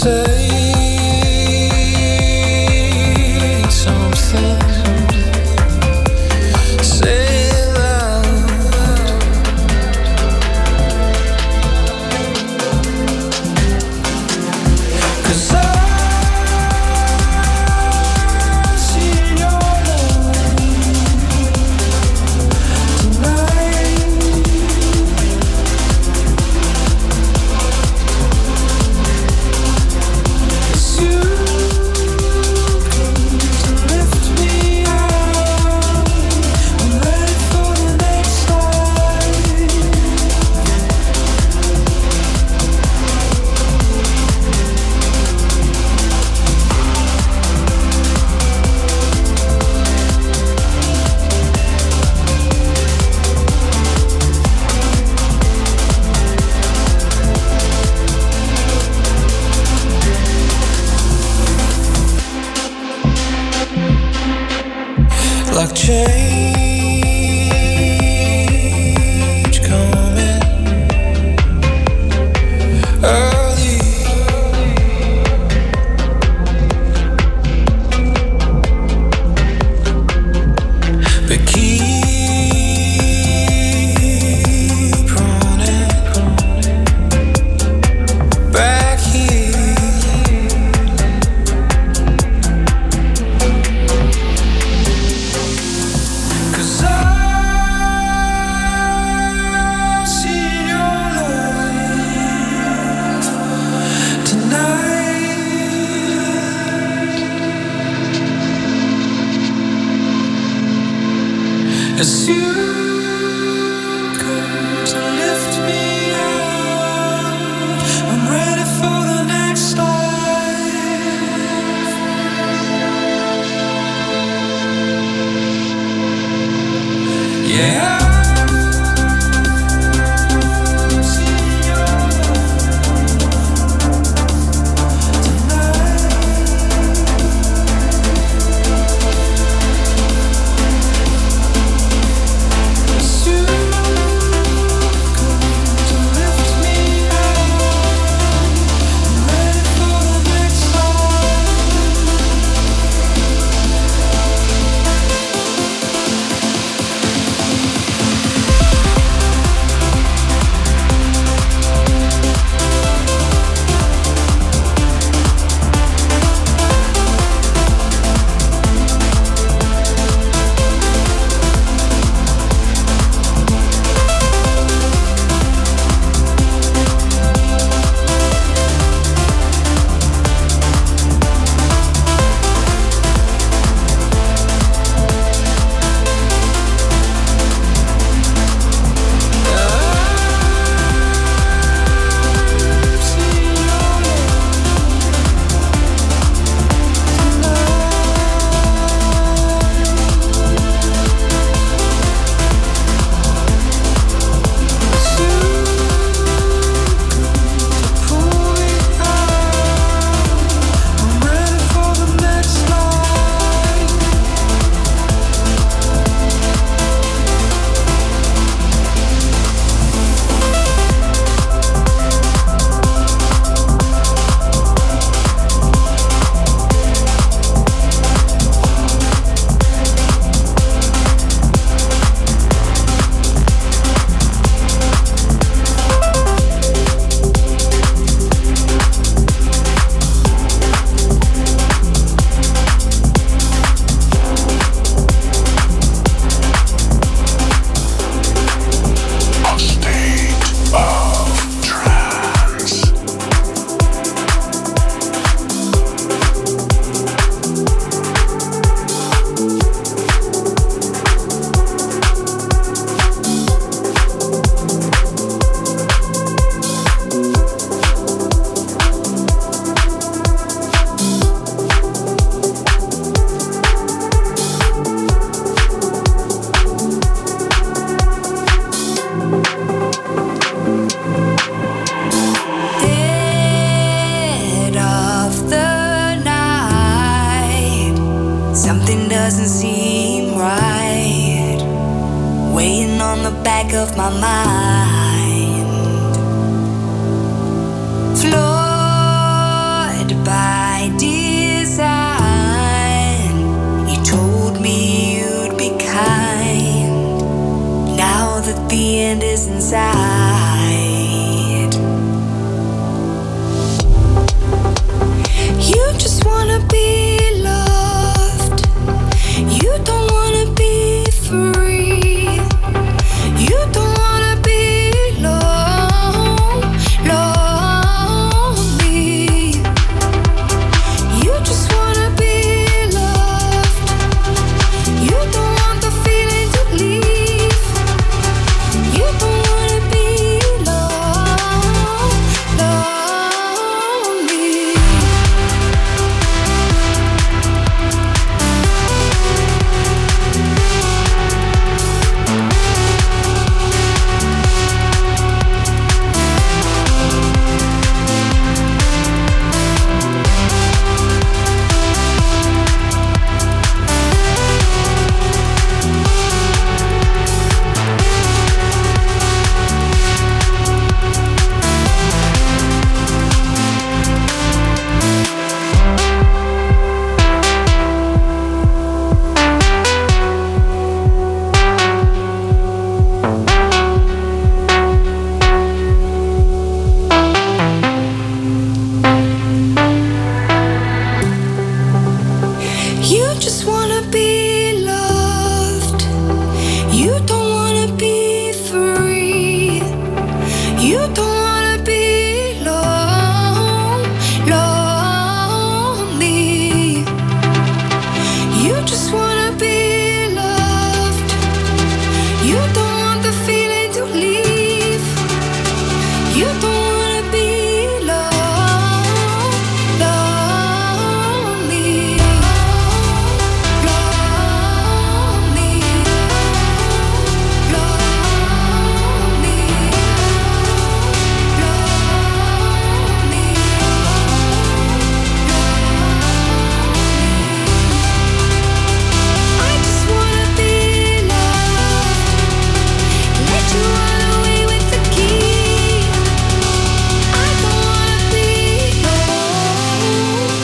Speaker 3: like change coming early. But keep running back here. As you come to lift me up, I'm ready for the next life. Yeah.
Speaker 5: Of my mind, floored You don't wanna be alone, lonely, lonely, lonely, I just wanna be loved. Let you run away with the key. I don't wanna be lonely.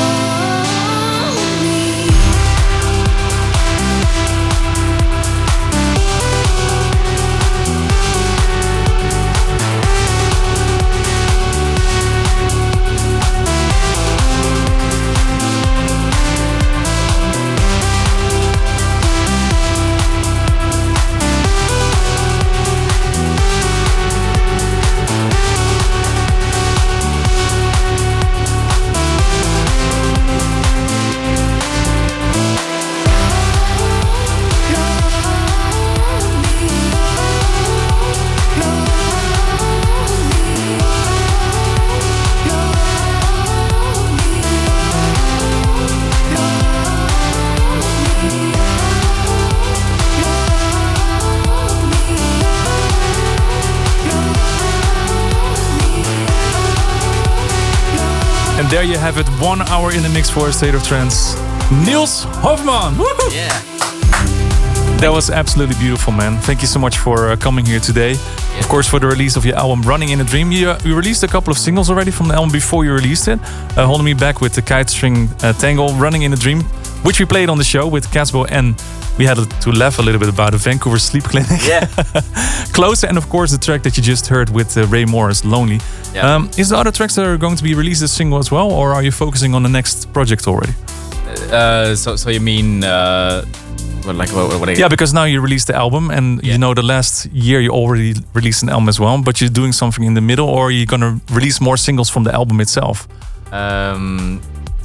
Speaker 8: And there you have it, one hour in the mix for A State of Trance. Niels Hofman! Woohoo!
Speaker 13: Yeah.
Speaker 8: That was absolutely beautiful, man. Thank you so much for uh, coming here today. Yeah. Of course, for the release of your album, Running in a Dream. You, uh, you released a couple of singles already from the album before you released it. Uh, Holding Me Back with the Kite String uh, Tangle, Running in a Dream, which we played on the show with Casbo, and we had to laugh a little bit about the Vancouver Sleep Clinic.
Speaker 13: Yeah.
Speaker 8: Closer, and of course the track that you just heard with uh, Ray Morris, Lonely.
Speaker 13: Yeah.
Speaker 8: Um, is the other tracks that are going to be released as single as well, or are you focusing on the next project already?
Speaker 13: Uh, so, so you mean uh, what, like what? what I,
Speaker 8: Yeah, because now you released the album, and
Speaker 13: Yeah.
Speaker 8: you know the last year you already released an album as well. But you're doing something in the middle, or are you gonna release more singles from the album itself?
Speaker 13: Um,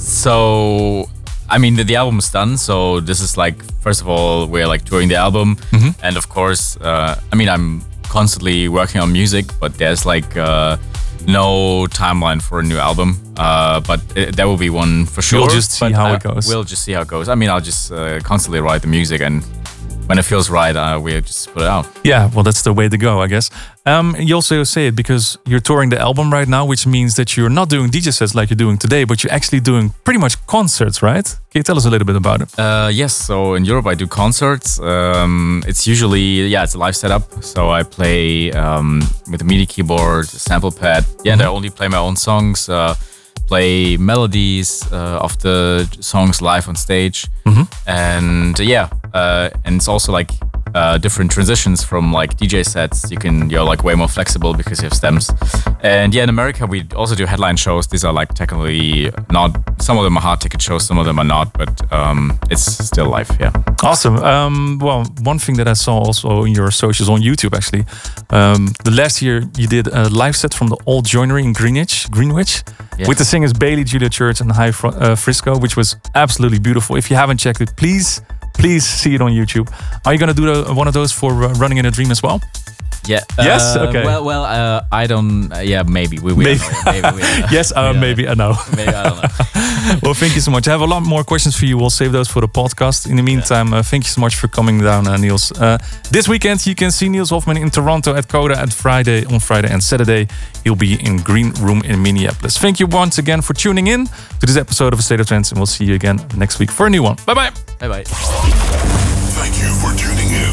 Speaker 13: so I mean the, the album's done. So this is like, first of all, we're like touring the album,
Speaker 8: Mhm.
Speaker 13: and of course, uh, I mean I'm constantly working on music, but there's like uh, no timeline for a new album. Uh, but it, there will be one for sure.
Speaker 8: We'll just see
Speaker 13: but,
Speaker 8: how
Speaker 13: uh,
Speaker 8: it goes.
Speaker 13: We'll just see how it goes. I mean, I'll just uh, constantly write the music, and when it feels right, uh, we'll just put it out.
Speaker 8: Yeah, well, that's the way to go, I guess. Um, you also say it because you're touring the album right now, which means that you're not doing D J sets like you're doing today, but you're actually doing pretty much concerts, right? Can you tell us a little bit about it?
Speaker 13: Uh, yes, so in Europe I do concerts. Um, it's usually, yeah, it's a live setup. So I play um, with a MIDI keyboard, a sample pad. Yeah, and I only play my own songs, uh, play melodies uh, of the songs live on stage.
Speaker 8: Mhm.
Speaker 13: And uh, yeah, uh, and it's also like uh, different transitions from like D J sets. You can, you're like way more flexible because you have stems. And yeah, in America we also do headline shows. These are like technically not, some of them are hard ticket shows, some of them are not, but um, it's still live, yeah.
Speaker 8: Awesome. Um, well, one thing that I saw also in your socials on YouTube, actually, um, the last year you did a live set from the Old Joinery in Greenwich, Greenwich,
Speaker 13: Yeah.
Speaker 8: with the singers Bailey, Julia Church, and High Fr- uh, Frisco, which was absolutely beautiful. If you haven't checked it, please, please see it on YouTube. Are you gonna do the, one of those for uh, Running in a Dream as well?
Speaker 13: Yeah.
Speaker 8: Yes?
Speaker 13: Uh,
Speaker 8: Okay.
Speaker 13: Well, well, uh, I don't. Uh, yeah, maybe we will.
Speaker 8: Maybe.
Speaker 13: maybe we, uh,
Speaker 8: Yes, uh,
Speaker 13: yeah.
Speaker 8: maybe, I know.
Speaker 13: Maybe, I don't know.
Speaker 8: Well, thank you so much. I have a lot more questions for you. We'll save those for the podcast. In the meantime, uh, thank you so much for coming down, uh, Niels. Uh, this weekend, you can see Niels Hofman in Toronto at Coda at Friday, on Friday and Saturday. He'll be in Green Room in Minneapolis. Thank you once again for tuning in to this episode of A State of Trance, and we'll see you again next week for a new one. Bye-bye.
Speaker 13: Bye-bye.
Speaker 1: Thank you for tuning in.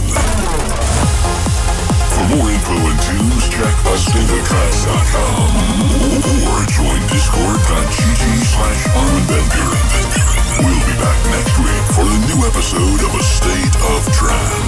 Speaker 1: For more info and tunes, check a state of trance dot com or join discord.gg slash Armin Van Buren. We'll be back next week for a new episode of A State of Trance.